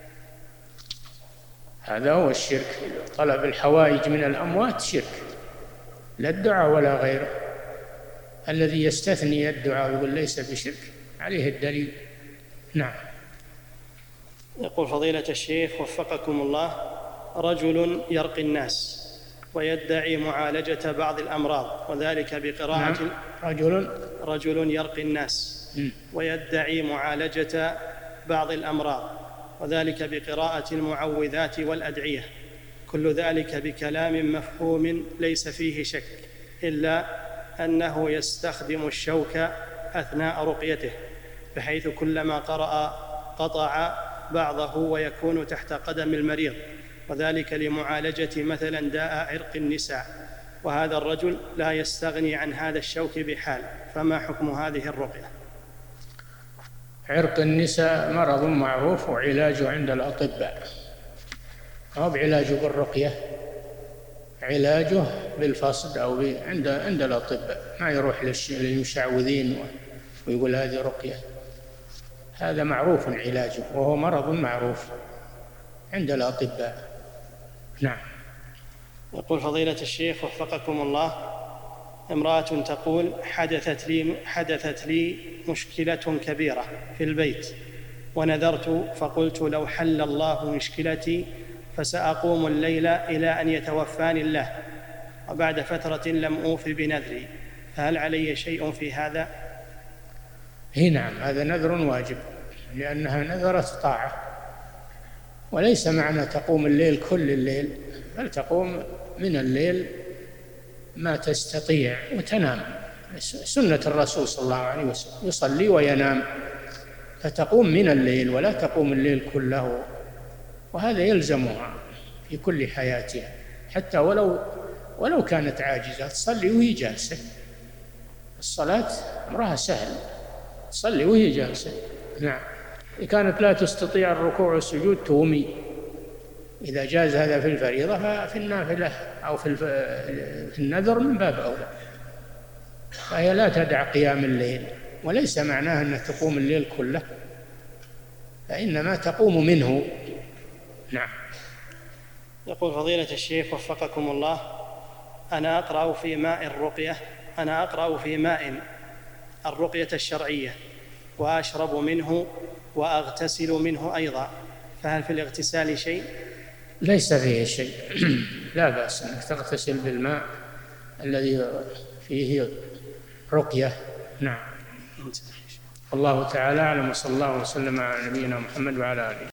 Speaker 3: هذا هو الشرك. طلب الحوائج من الأموات شرك، لا الدعاء ولا غيره. الذي يستثني الدعاء ويقول ليس بشرك عليه الدليل. نعم.
Speaker 2: يقول فضيلة الشيخ وفقكم الله: رجل يرقي الناس ويدعي معالجة بعض الأمراض، وذلك بقراءة
Speaker 3: نعم. رجل
Speaker 2: رجل يرقي الناس ويدعي معالجة بعض الأمراض، وذلك بقراءة المعوذات والأدعية، كل ذلك بكلام مفهوم ليس فيه شك، إلا أنه يستخدم الشوك أثناء رقيته، بحيث كلما قرأ قطع بعضه ويكون تحت قدم المريض، وذلك لمعالجة مثلا داء عرق النساء، وهذا الرجل لا يستغني عن هذا الشوك بحال، فما حكم هذه الرقية؟
Speaker 3: عرق النساء مرض معروف وعلاجه عند الأطباء، ما هو بعلاجه بالرقية، علاجه بالفصد أو عند عند الأطباء، ما يروح للمشعوذين ويقول هذه رقية. هذا معروف علاجه وهو مرض معروف عند الأطباء. نعم.
Speaker 2: يقول فضيلة الشيخ وفقكم الله: امرأة تقول: حدثت لي حدثت لي مشكلة كبيرة في البيت، ونذرت فقلت لو حل الله مشكلتي فسأقوم الليل إلى أن يتوفاني الله، وبعد فترة لم أوف بنذري، فهل علي شيء في هذا؟
Speaker 3: هي نعم، هذا نذر واجب، لأنها نذرت طاعة، وليس معنى تقوم الليل كل الليل، بل تقوم من الليل ما تستطيع وتنام. سنة الرسول صلى الله عليه وسلم يصلي وينام، فتقوم من الليل ولا تقوم الليل كله، وهذا يلزمها في كل حياتها، حتى ولو ولو كانت عاجزة تصلي وهي جالسة. الصلاة أمرها سهل، تصلي وهي جالسة. نعم. إذا كانت لا تستطيع الركوع والسجود تومي، إذا جاز هذا في الفريضة ففي النافلة أو في النذر من باب أولى. فهي لا تدع قيام الليل، وليس معناها أن تقوم الليل كله، فإنما تقوم منه. نعم.
Speaker 2: يقول فضيلة الشيخ وفقكم الله: أنا أقرأ في ماء الرقية أنا أقرأ في ماء الرقية الشرعية وأشرب منه وأغتسل منه أيضا، فهل في الاغتسال شيء؟
Speaker 3: ليس فيه شيء. لا بأس أنك تغتسل بالماء الذي فيه رقية. نعم. الله تعالى أعلم، وصلى الله وسلم على نبينا محمد وعلى آله.